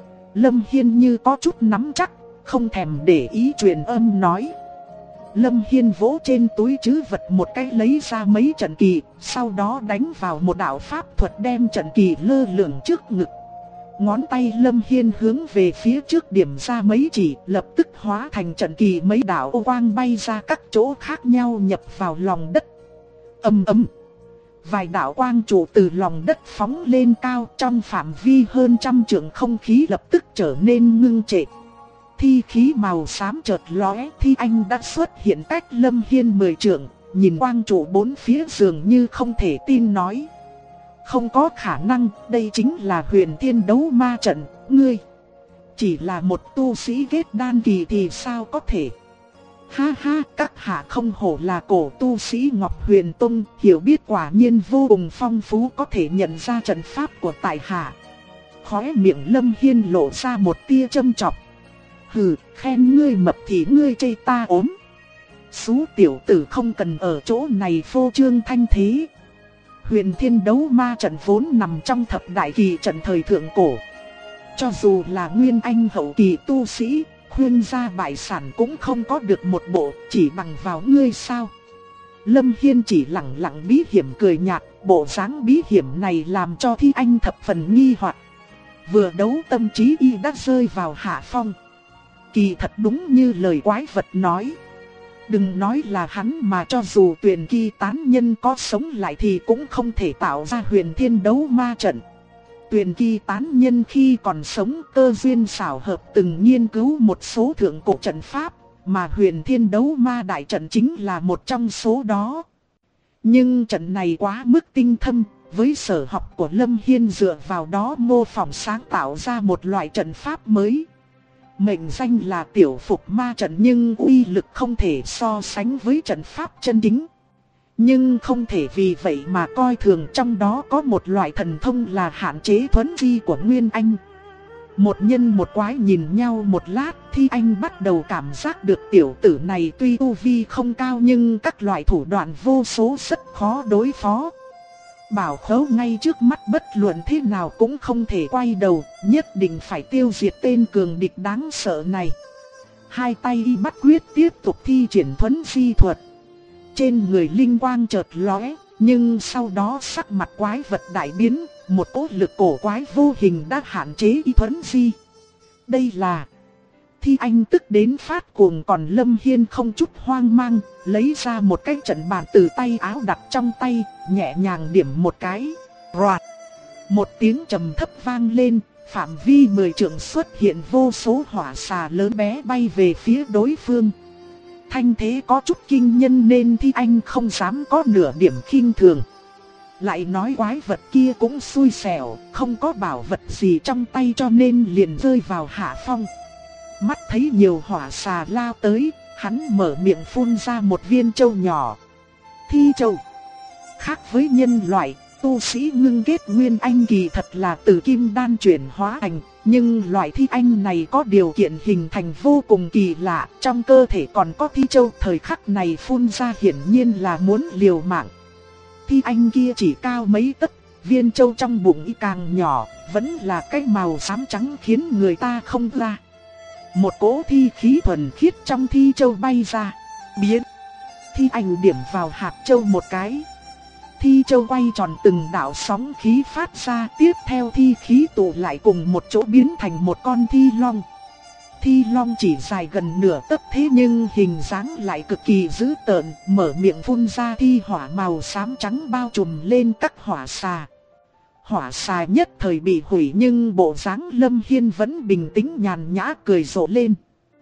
Lâm Hiên như có chút nắm chắc, không thèm để ý truyền âm nói. Lâm Hiên vỗ trên túi trữ vật một cái lấy ra mấy trận kỳ, sau đó đánh vào một đạo pháp thuật đem trận kỳ lơ lửng trước ngực. Ngón tay Lâm Hiên hướng về phía trước điểm ra mấy chỉ, lập tức hóa thành trận kỳ, mấy đạo ô quang bay ra các chỗ khác nhau nhập vào lòng đất. Ầm ầm. Vài đạo quang trụ từ lòng đất phóng lên cao, trong phạm vi hơn 100 trượng không khí lập tức trở nên ngưng trệ. Thi khí màu xám chợt lóe, Thi Anh đã xuất hiện cách Lâm Hiên 10 trượng, nhìn quang trụ bốn phía dường như không thể tin nói. Không có khả năng, đây chính là Huyền Thiên Đấu Ma Trận, ngươi chỉ là một tu sĩ kết đan kỳ thì sao có thể? Ha ha, các hạ không hổ là cổ tu sĩ Ngọc Huyền Tông, hiểu biết quả nhiên vô cùng phong phú, có thể nhận ra trận pháp của tại hạ. Khóe miệng Lâm Hiên lộ ra một tia châm chọc. Hừ, khen ngươi mập thì ngươi chê ta ốm. Xú tiểu tử không cần ở chỗ này phô trương thanh thế. Huyền Thiên Đấu Ma Trận vốn nằm trong thập đại kỳ trận thời thượng cổ. Cho dù là nguyên anh hậu kỳ tu sĩ, khuyên gia bại sản cũng không có được một bộ, chỉ bằng vào ngươi sao? Lâm Hiên chỉ lặng lặng bí hiểm cười nhạt, bộ dáng bí hiểm này làm cho Thi Anh thập phần nghi hoặc. Vừa đấu tâm trí y đã rơi vào hạ phong. Kỳ thật đúng như lời quái vật nói. Đừng nói là hắn mà cho dù Tuyền Kỳ tán nhân có sống lại thì cũng không thể tạo ra Huyền Thiên Đấu Ma Trận. Tuyền Kỳ tán nhân khi còn sống cơ duyên xảo hợp từng nghiên cứu một số thượng cổ trận pháp, mà Huyền Thiên Đấu Ma Đại Trận chính là một trong số đó. Nhưng trận này quá mức tinh thâm, với sở học của Lâm Hiên dựa vào đó mô phỏng sáng tạo ra một loại trận pháp mới. Mệnh danh là Tiểu Phục Ma Trận nhưng uy lực không thể so sánh với trận pháp chân chính. Nhưng không thể vì vậy mà coi thường trong đó có một loại thần thông là hạn chế thuấn di của Nguyên Anh. Một nhân một quái nhìn nhau một lát, Thi Anh bắt đầu cảm giác được tiểu tử này tuy tu vi không cao nhưng các loại thủ đoạn vô số rất khó đối phó. Bảo Khấu ngay trước mắt bất luận thế nào cũng không thể quay đầu, nhất định phải tiêu diệt tên cường địch đáng sợ này. Hai tay y bắt quyết tiếp tục thi triển thuấn di thuật. Trên người linh quang chợt lóe, nhưng sau đó sắc mặt quái vật đại biến, một cỗ lực cổ quái vô hình đã hạn chế y thuấn di. Đây là... Thi Anh tức đến phát cuồng, còn Lâm Hiên không chút hoang mang, lấy ra một cái trận bàn từ tay áo đặt trong tay, nhẹ nhàng điểm một cái. Roạt! Một tiếng trầm thấp vang lên, phạm vi 10 trượng xuất hiện vô số hỏa xà lớn bé bay về phía đối phương. Thanh thế có chút kinh nhân nên Thi Anh không dám có nửa điểm khinh thường. Lại nói quái vật kia cũng xui xẻo, không có bảo vật gì trong tay cho nên liền rơi vào hạ phong. Mắt thấy nhiều hỏa xà lao tới, hắn mở miệng phun ra một viên châu nhỏ. Thi châu. Khác với nhân loại, tu sĩ ngưng kết nguyên anh kỳ thật là từ kim đan chuyển hóa thành, nhưng loại thi anh này có điều kiện hình thành vô cùng kỳ lạ, trong cơ thể còn có thi châu, thời khắc này phun ra hiển nhiên là muốn liều mạng. Thi anh kia chỉ cao mấy tấc, viên châu trong bụng y càng nhỏ, vẫn là cái màu xám trắng khiến người ta không ra. Một cỗ thi khí thuần khiết trong thi châu bay ra, biến. Thi anh điểm vào hạt châu một cái. Thi châu quay tròn từng đạo sóng khí phát ra, tiếp theo thi khí tụ lại cùng một chỗ biến thành một con thi long. Thi long chỉ dài gần nửa tấc thế nhưng hình dáng lại cực kỳ dữ tợn, mở miệng phun ra thi hỏa màu xám trắng bao trùm lên các hỏa xà. Hỏa xà nhất thời bị hủy nhưng bộ dáng Lâm Hiên vẫn bình tĩnh nhàn nhã cười rộ lên.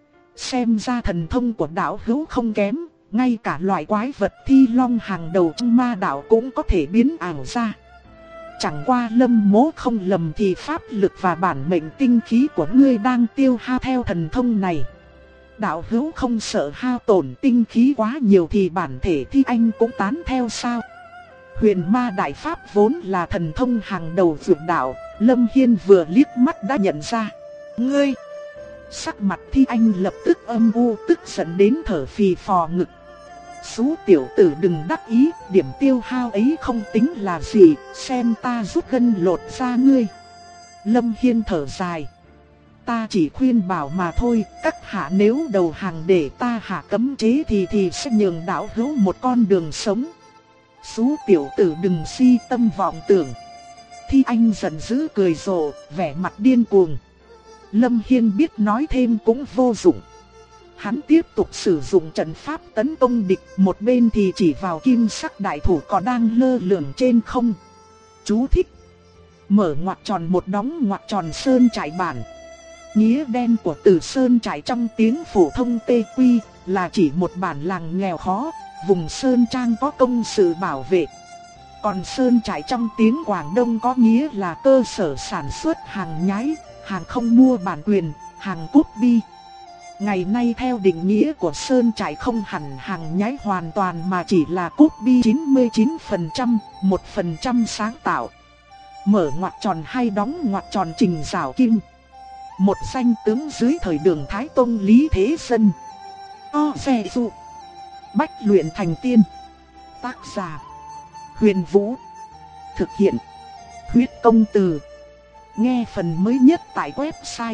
Xem ra thần thông của đạo hữu không kém, ngay cả loại quái vật thi long hàng đầu trong ma đạo cũng có thể biến ảo ra. Chẳng qua Lâm mỗ không lầm thì pháp lực và bản mệnh tinh khí của ngươi đang tiêu hao theo thần thông này. Đạo hữu không sợ hao tổn tinh khí quá nhiều thì bản thể Thi Anh cũng tán theo sao? Huyền ma đại pháp vốn là thần thông hàng đầu dược đạo, Lâm Hiên vừa liếc mắt đã nhận ra. Ngươi! Sắc mặt Thi Anh lập tức âm u, tức giận đến thở phì phò ngực. Xú tiểu tử đừng đắc ý, điểm tiêu hao ấy không tính là gì, xem ta rút gân lột ra ngươi. Lâm Hiên thở dài. Ta chỉ khuyên bảo mà thôi, các hạ nếu đầu hàng để ta hạ cấm chế thì sẽ nhường đạo hữu một con đường sống. Xú tiểu tử đừng si tâm vọng tưởng. Thi Anh giận dữ cười rộ, vẻ mặt điên cuồng. Lâm Hiên biết nói thêm cũng vô dụng. Hắn tiếp tục sử dụng trận pháp tấn công địch, một bên thì chỉ vào kim sắc đại thủ còn đang lơ lửng trên không. Chú thích: mở ngoặc tròn một đóng ngoặc tròn sơn trại bản. Nghĩa đen của từ sơn trại trong tiếng phổ thông TQ là chỉ một bản làng nghèo khó, vùng sơn trang có công sự bảo vệ. Còn sơn trại trong tiếng Quảng Đông có nghĩa là cơ sở sản xuất hàng nhái, hàng không mua bản quyền, hàng copy. Ngày nay theo định nghĩa của sơn trại không hẳn hàng nhái hoàn toàn mà chỉ là copy 99%, 1% sáng tạo. Mở ngoặc tròn hay đóng ngoặc tròn Trình Giảo Kim. Một danh tướng dưới thời Đường Thái Tông Lý Thế Dân. Xe dụ. Bách luyện thành tiên. Tác giả: Huyền Vũ. Thực hiện: Huyết Công Từ. Nghe phần mới nhất tại website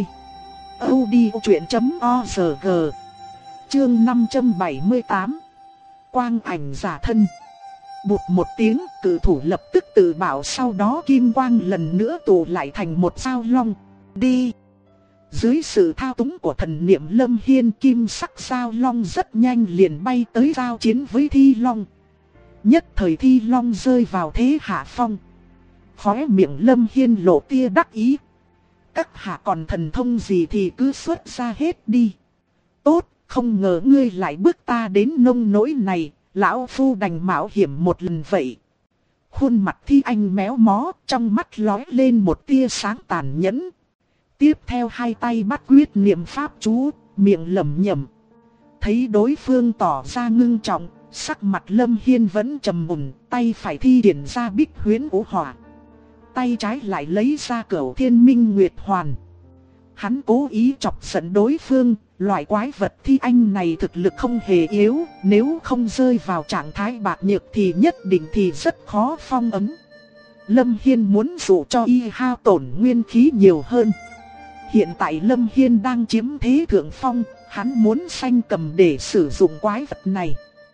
audiochuyện.org. Chương 578. Quang ảnh giả thân. Bụt một tiếng, cự thủ lập tức tự bảo, sau đó kim quang lần nữa tụ lại thành một dao long. Đi! Dưới sự thao túng của thần niệm Lâm Hiên, kim sắc dao long rất nhanh liền bay tới giao chiến với Thi Long. Nhất thời Thi Long rơi vào thế hạ phong. Khóe miệng Lâm Hiên lộ tia đắc ý. Các hạ còn thần thông gì thì cứ xuất ra hết đi. Tốt, không ngờ ngươi lại bước ta đến nông nỗi này, lão phu đành mạo hiểm một lần vậy. Khuôn mặt Thi Anh méo mó, trong mắt lóe lên một tia sáng tàn nhẫn. Tiếp theo hai tay bắt quyết niệm pháp chú, miệng lẩm nhẩm. Thấy đối phương tỏ ra ngưng trọng, sắc mặt Lâm Hiên vẫn trầm mùn, tay phải thi triển ra Bích Huyễn Vũ Hỏa. Tay trái lại lấy ra Cửu Thiên Minh Nguyệt Hoàn. Hắn cố ý chọc giận đối phương, loại quái vật Thi Anh này thực lực không hề yếu, nếu không rơi vào trạng thái bạc nhược thì nhất định thì rất khó phong ấn. Lâm Hiên muốn dụ cho y hao tổn nguyên khí nhiều hơn. Hiện tại Lâm Hiên đang chiếm thế thượng phong, hắn muốn sanh cầm để sử dụng quái vật này.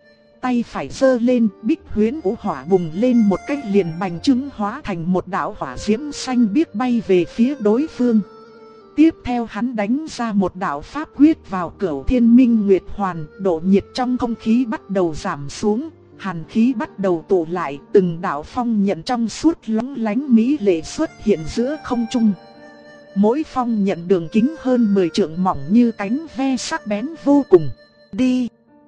Tay phải giơ lên, Bích Huyễn Vũ Hỏa bùng lên một cách liền bành trướng hóa thành một đạo hỏa diễm xanh biếc bay về phía đối phương. Tiếp theo hắn đánh ra một đạo pháp quyết vào Cửu Thiên Minh Nguyệt Hoàn, độ nhiệt trong không khí bắt đầu giảm xuống, hàn khí bắt đầu tụ lại, từng đạo phong nhận trong suốt lóng lánh mỹ lệ xuất hiện giữa không trung. Mỗi phong nhận đường kính hơn 10 trượng, mỏng như cánh ve, sắc bén vô cùng. Đi!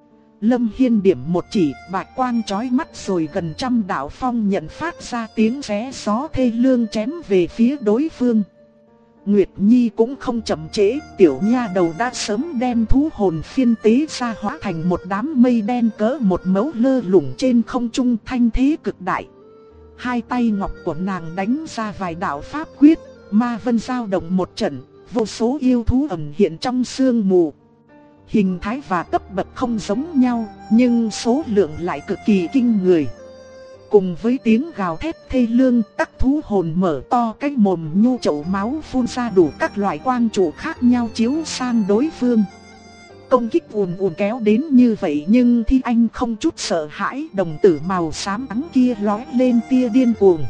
Lâm Hiên điểm một chỉ, bạch quang chói mắt rồi gần trăm đạo phong nhận phát ra tiếng xé gió thê lương chém về phía đối phương. Nguyệt Nhi cũng không chậm trễ, tiểu nha đầu đã sớm đem thú hồn phiên tế ra hóa thành một đám mây đen cỡ một mấu lơ lửng trên không trung, thanh thế cực đại. Hai tay ngọc của nàng đánh ra vài đạo pháp quyết, ma vân dao động một trận, vô số yêu thú ẩn hiện trong sương mù. Hình thái và cấp bậc không giống nhau, nhưng số lượng lại cực kỳ kinh người. Cùng với tiếng gào thét thê lương, các thú hồn mở to cái mồm nhu chậu máu phun ra đủ các loại quang trụ khác nhau chiếu sang đối phương. Công kích ùn ùn kéo đến như vậy nhưng Thi Anh không chút sợ hãi, đồng tử màu xám trắng kia lóe lên tia điên cuồng.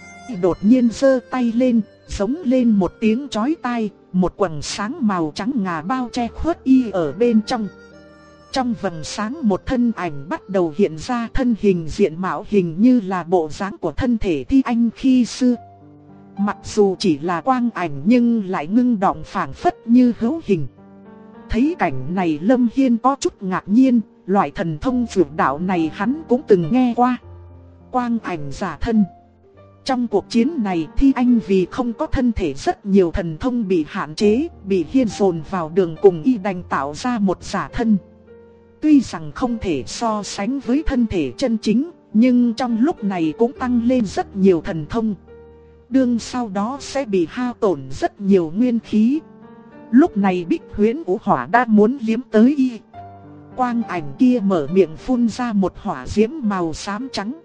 Đột nhiên giơ tay lên, giống lên một tiếng chói tai, một quầng sáng màu trắng ngà bao che khuất y ở bên trong. Trong vầng sáng một thân ảnh bắt đầu hiện ra, thân hình diện mạo hình như là bộ dáng của thân thể Thi Anh khi xưa. Mặc dù chỉ là quang ảnh nhưng lại ngưng động phảng phất như hữu hình. Thấy cảnh này Lâm Hiên có chút ngạc nhiên, loại thần thông dược đạo này hắn cũng từng nghe qua. Quang ảnh giả thân. Trong cuộc chiến này Thi Anh vì không có thân thể, rất nhiều thần thông bị hạn chế, bị hiên dồn vào đường cùng, y đành tạo ra một giả thân. Tuy rằng không thể so sánh với thân thể chân chính, nhưng trong lúc này cũng tăng lên rất nhiều thần thông. Đương sau đó sẽ bị hao tổn rất nhiều nguyên khí. Lúc này Bích Huyễn Vũ Hỏa đã muốn liếm tới y. Quang ảnh kia mở miệng phun ra một hỏa diễm màu xám trắng.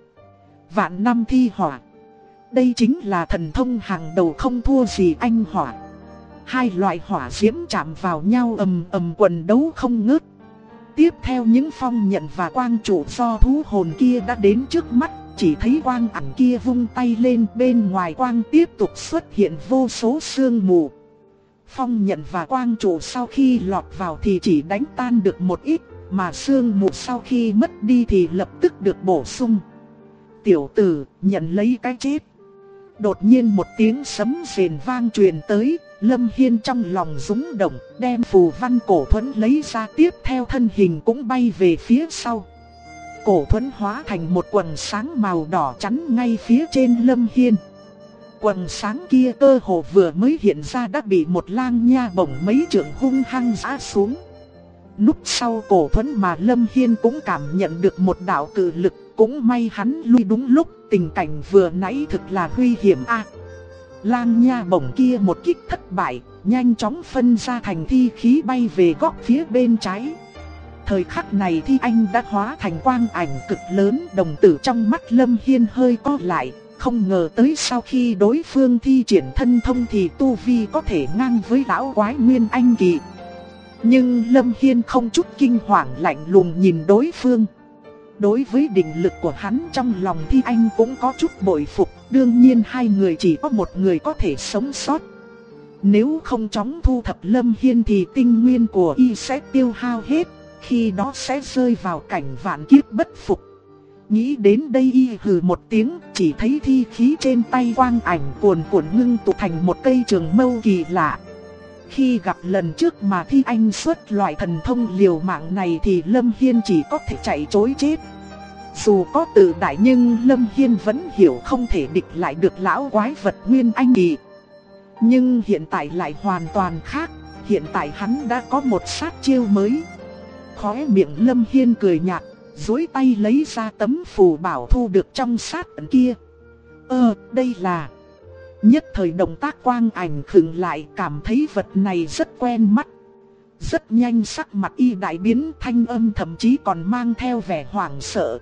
Vạn năm thi hỏa. Đây chính là thần thông hàng đầu không thua gì anh hỏa. Hai loại hỏa diễm chạm vào nhau ầm ầm quần đấu không ngớt. Tiếp theo những phong nhận và quang trụ do thú hồn kia đã đến trước mắt. Chỉ thấy quang ảnh kia vung tay lên, bên ngoài quang tiếp tục xuất hiện vô số sương mù. Phong nhận và quang trụ sau khi lọt vào thì chỉ đánh tan được một ít, mà sương mù sau khi mất đi thì lập tức được bổ sung. Tiểu tử, nhận lấy cái chết. Đột nhiên một tiếng sấm rền vang truyền tới, Lâm Hiên trong lòng rúng động, đem phù văn cổ thuẫn lấy ra, tiếp theo thân hình cũng bay về phía sau. Cổ thuẫn hóa thành một quầng sáng màu đỏ chắn ngay phía trên Lâm Hiên. Quầng sáng kia cơ hồ vừa mới hiện ra đã bị một lang nha bổng mấy trượng hung hăng giã xuống. Núp sau cổ thuẫn mà Lâm Hiên cũng cảm nhận được một đạo cự lực, cũng may hắn lui đúng lúc, tình cảnh vừa nãy thực là nguy hiểm a. Lang nha bổng kia một kích thất bại, nhanh chóng phân ra thành thi khí bay về góc phía bên trái. Thời khắc này Thi Anh đã hóa thành quang ảnh cực lớn, đồng tử trong mắt Lâm Hiên hơi co lại, không ngờ tới sau khi đối phương thi triển thân thông thì tu vi có thể ngang với lão quái Nguyên Anh kỳ. Nhưng Lâm Hiên không chút kinh hoàng, lạnh lùng nhìn đối phương. Đối với định lực của hắn trong lòng Thi Anh cũng có chút bội phục, đương nhiên hai người chỉ có một người có thể sống sót. Nếu không chóng thu thập Lâm Hiên thì tinh nguyên của y sẽ tiêu hao hết, khi đó sẽ rơi vào cảnh vạn kiếp bất phục. Nghĩ đến đây y hừ một tiếng, chỉ thấy thi khí trên tay quang ảnh cuồn cuộn ngưng tụ thành một cây trường mâu kỳ lạ. Khi gặp lần trước mà Thi Anh xuất loại thần thông liều mạng này thì Lâm Hiên chỉ có thể chạy trối chết. Dù có tự đại nhưng Lâm Hiên vẫn hiểu không thể địch lại được lão quái vật Nguyên Anh kỳ. Nhưng hiện tại lại hoàn toàn khác, hiện tại hắn đã có một sát chiêu mới. Khóe miệng Lâm Hiên cười nhạt, duỗi tay lấy ra tấm phù bảo thu được trong sát ấn kia. Đây là... Nhất thời động tác quang ảnh khựng lại, cảm thấy vật này rất quen mắt. Rất nhanh sắc mặt y đại biến, thanh âm thậm chí còn mang theo vẻ hoảng sợ.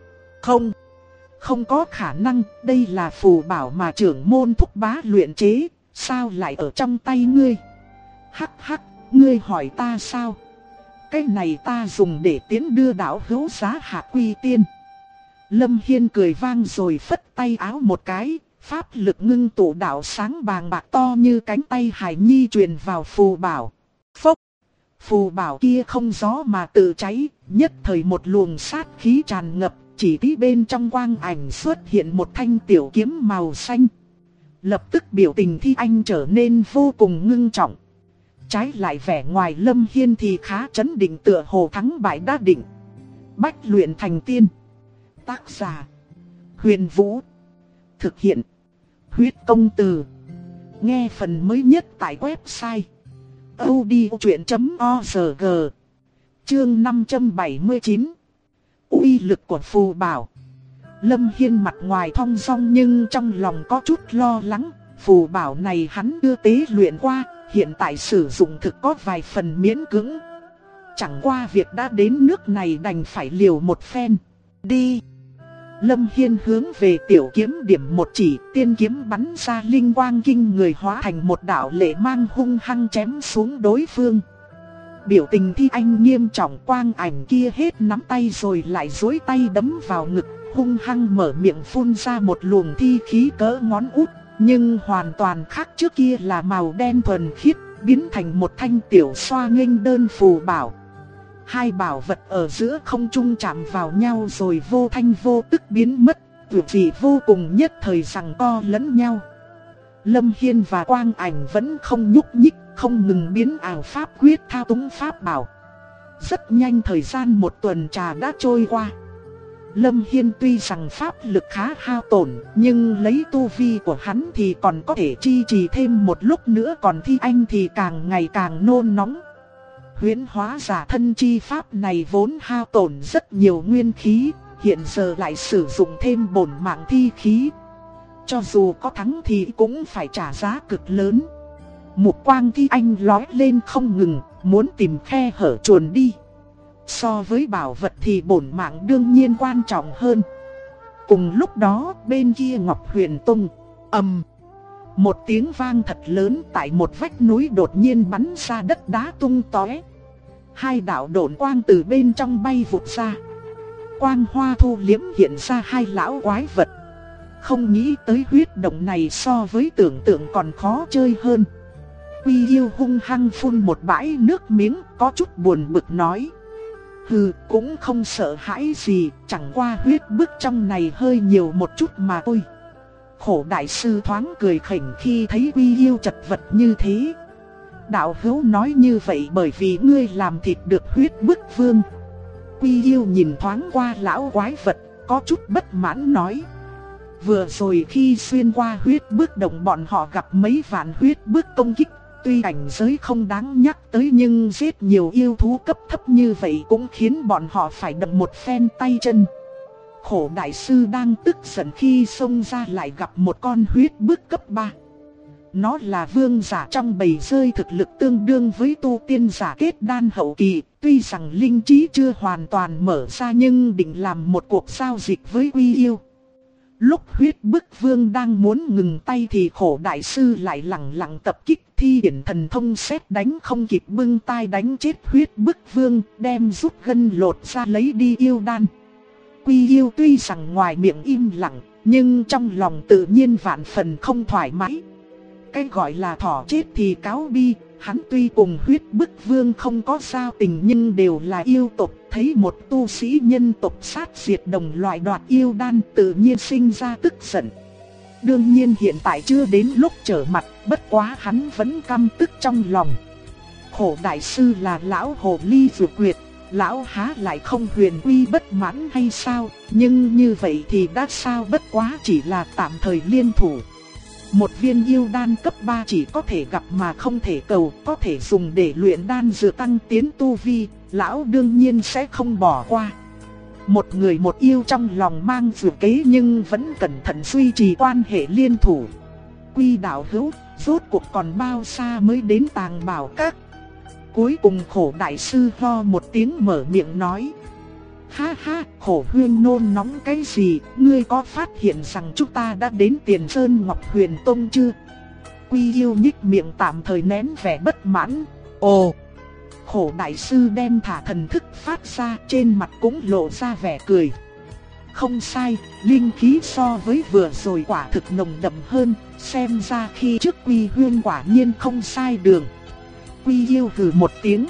Không có khả năng, đây là phù bảo mà trưởng môn Thúc Bá luyện chế, sao lại ở trong tay ngươi? Hắc hắc, ngươi hỏi ta sao? Cái này ta dùng để tiến đưa đảo hữu Giá Hạ Quy Tiên. Lâm Hiên cười vang rồi phất tay áo một cái, pháp lực ngưng tụ đạo sáng bàng bạc to như cánh tay hài nhi truyền vào phù bảo. Phốc! Phù bảo kia không gió mà tự cháy, nhất thời một luồng sát khí tràn ngập, chỉ tí bên trong quang ảnh xuất hiện một thanh tiểu kiếm màu xanh. Lập tức biểu tình Thi Anh trở nên vô cùng ngưng trọng. Trái lại vẻ ngoài Lâm Hiên thì khá chấn định, tựa hồ thắng bại đã định. Bách luyện thành tiên. Tác giả: Huyền Vũ. Thực hiện: Huyết Công Từ. Nghe phần mới nhất tại website audiochuyện.org. Chương 579. Uy lực của phù bảo. Lâm Hiên mặt ngoài thong dong nhưng trong lòng có chút lo lắng. Phù bảo này hắn chưa tế luyện qua, hiện tại sử dụng thực có vài phần miễn cưỡng. Chẳng qua việc đã đến nước này đành phải liều một phen. Đi! Lâm Hiên hướng về tiểu kiếm điểm một chỉ, tiên kiếm bắn ra linh quang kinh người, hóa thành một đạo lệ mang hung hăng chém xuống đối phương. Biểu tình Thi Anh nghiêm trọng, quang ảnh kia hết nắm tay rồi lại duỗi tay đấm vào ngực, hung hăng mở miệng phun ra một luồng thi khí cỡ ngón út, nhưng hoàn toàn khác trước kia là màu đen thuần khiết, biến thành một thanh tiểu xoa nghênh đơn phù bảo. Hai bảo vật ở giữa không trung chạm vào nhau rồi vô thanh vô tức biến mất, dù gì vô cùng nhất thời giằng co lẫn nhau. Lâm Hiên và quang ảnh vẫn không nhúc nhích, không ngừng biến ảo pháp quyết thao túng pháp bảo. Rất nhanh thời gian một tuần trà đã trôi qua. Lâm Hiên tuy rằng pháp lực khá hao tổn, nhưng lấy tu vi của hắn thì còn có thể chi trì thêm một lúc nữa, còn Thi Anh thì càng ngày càng nôn nóng. Huyễn hóa giả thân chi pháp này vốn hao tổn rất nhiều nguyên khí, hiện giờ lại sử dụng thêm bổn mạng thi khí. Cho dù có thắng thì cũng phải trả giá cực lớn. Mục quang Thi Anh lóe lên không ngừng, muốn tìm khe hở chuồn đi. So với bảo vật thì bổn mạng đương nhiên quan trọng hơn. Cùng lúc đó, bên kia Ngọc Huyền Tông, một tiếng vang thật lớn tại một vách núi đột nhiên bắn ra đất đá tung tóe. Hai đạo độn quang từ bên trong bay vụt ra. Quang hoa thu liễm hiện ra hai lão quái vật. Không nghĩ tới huyết động này so với tưởng tượng còn khó chơi hơn. Quy Yêu hung hăng phun một bãi nước miếng, có chút buồn bực nói: hừ, cũng không sợ hãi gì, chẳng qua huyết bức trong này hơi nhiều một chút mà thôi. Khổ đại sư thoáng cười khỉnh khi thấy Quy Yêu chật vật như thế. Đạo hữu nói như vậy bởi vì ngươi làm thịt được huyết bức vương. Quy Yêu nhìn thoáng qua lão quái vật, có chút bất mãn nói: vừa rồi khi xuyên qua huyết bức động bọn họ gặp mấy vạn huyết bức công kích. Tuy cảnh giới không đáng nhắc tới nhưng giết nhiều yêu thú cấp thấp như vậy cũng khiến bọn họ phải đập một phen tay chân. Khổ đại sư đang tức giận khi xông ra lại gặp một con huyết bức cấp 3. Nó là vương giả trong bầy rơi, thực lực tương đương với tu tiên giả kết đan hậu kỳ. Tuy rằng linh trí chưa hoàn toàn mở ra nhưng định làm một cuộc giao dịch với Quy Yêu. Lúc huyết bức vương đang muốn ngừng tay thì khổ đại sư lại lẳng lặng tập kích, thi triển thần thông sét đánh không kịp bưng tay đánh chết huyết bức vương, đem rút gân lột ra lấy đi yêu đan. Quy Yêu tuy rằng ngoài miệng im lặng, nhưng trong lòng tự nhiên vạn phần không thoải mái. Cái gọi là thỏ chết thì cáo bi, hắn tuy cùng huyết bức vương không có giao tình nhưng đều là yêu tộc, thấy một tu sĩ nhân tộc sát diệt đồng loại đoạt yêu đan tự nhiên sinh ra tức giận. Đương nhiên hiện tại chưa đến lúc trở mặt, bất quá hắn vẫn căm tức trong lòng. Khổ đại sư là lão hồ ly vừa quyệt, lão há lại không huyền quy bất mãn hay sao, nhưng như vậy thì đã sao, bất quá chỉ là tạm thời liên thủ. Một viên yêu đan cấp 3 chỉ có thể gặp mà không thể cầu, có thể dùng để luyện đan dược tăng tiến tu vi, lão đương nhiên sẽ không bỏ qua. Một người một yêu trong lòng mang dược kế nhưng vẫn cẩn thận duy trì quan hệ liên thủ. Quy đạo hữu, rốt cuộc còn bao xa mới đến Tàng Bảo Các? Cuối cùng khổ đại sư ho một tiếng mở miệng nói: ha ha, khổ huyên nôn nóng cái gì, ngươi có phát hiện rằng chúng ta đã đến Tiền Sơn Ngọc Huyền Tông chưa? Quy Yêu nhích miệng tạm thời nén vẻ bất mãn. Ồ! Khổ đại sư đem thả thần thức phát ra, trên mặt cũng lộ ra vẻ cười. Không sai, linh khí so với vừa rồi quả thực nồng đậm hơn, xem ra khi trước Quy huyên quả nhiên không sai đường. Quy Yêu hừ một tiếng.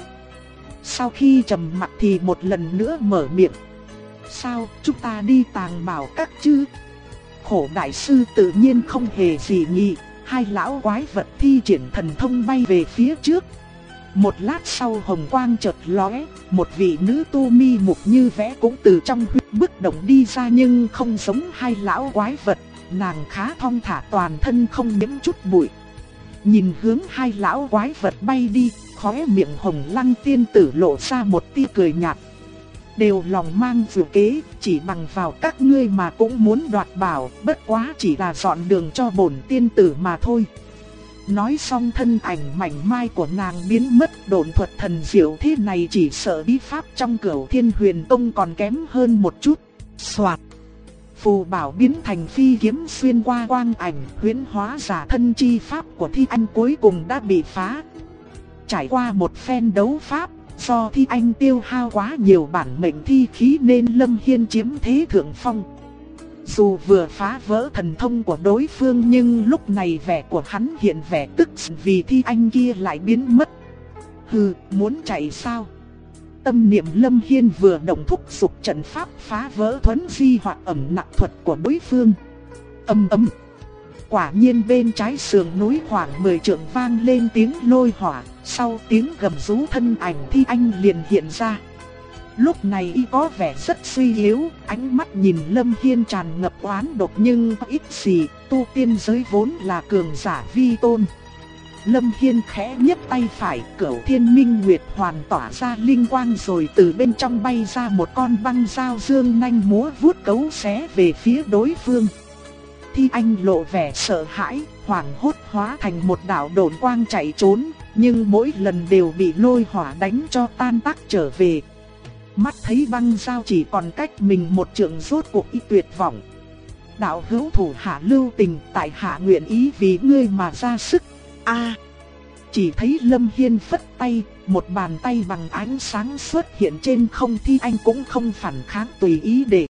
Sau khi trầm mặt thì một lần nữa mở miệng: sao, chúng ta đi Tàng Bảo Các chứ? Khổ đại sư tự nhiên không hề gì nghị, hai lão quái vật thi triển thần thông bay về phía trước. Một lát sau hồng quang chợt lóe, một vị nữ tu mi mục như vẽ cũng từ trong huyết bức động đi ra nhưng không giống hai lão quái vật, nàng khá thong thả toàn thân không nhiễm chút bụi. Nhìn hướng hai lão quái vật bay đi, khóe miệng Hồng Lăng tiên tử lộ ra một tia cười nhạt. Đều lòng mang dược kế, chỉ bằng vào các ngươi mà cũng muốn đoạt bảo, bất quá chỉ là dọn đường cho bổn tiên tử mà thôi. Nói xong thân ảnh mảnh mai của nàng biến mất, độn thuật thần diệu thế này chỉ sợ bí pháp trong Cửu Thiên Huyền Tông còn kém hơn một chút. Soạt. Phù bảo biến thành phi kiếm xuyên qua quang ảnh, huyễn hóa giả thân chi pháp của Thi Anh cuối cùng đã bị phá. Trải qua một phen đấu pháp, do Thi Anh tiêu hao quá nhiều bản mệnh thi khí nên Lâm Hiên chiếm thế thượng phong. Dù vừa phá vỡ thần thông của đối phương nhưng lúc này vẻ của hắn hiện vẻ tức giận vì Thi Anh kia lại biến mất. Hừ, muốn chạy sao? Tâm niệm Lâm Hiên vừa động thúc dục trận pháp phá vỡ thuấn di hoặc ẩm nặc thuật của đối phương. Ầm ầm. Quả nhiên bên trái sườn núi khoảng 10 trượng vang lên tiếng lôi hỏa, sau tiếng gầm rú thân ảnh Thi Anh liền hiện ra. Lúc này y có vẻ rất suy yếu, ánh mắt nhìn Lâm Hiên tràn ngập oán độc nhưng ít gì, tu tiên giới vốn là cường giả vi tôn. Lâm Hiên khẽ nhấc tay phải, Cửu Thiên Minh Nguyệt hoàn tỏa ra linh quang rồi từ bên trong bay ra một con băng dao dương nanh múa vuốt cấu xé về phía đối phương. Thi Anh lộ vẻ sợ hãi, hoảng hốt hóa thành một đạo độn quang chạy trốn, nhưng mỗi lần đều bị lôi hỏa đánh cho tan tác trở về. Mắt thấy băng dao chỉ còn cách mình một trượng, rốt cuộc ý tuyệt vọng. Đạo hữu thủ hạ lưu tình, tại hạ nguyện ý vì ngươi mà ra sức. Chỉ thấy Lâm Hiên phất tay, một bàn tay bằng ánh sáng xuất hiện trên không, thì anh cũng không phản kháng, tùy ý để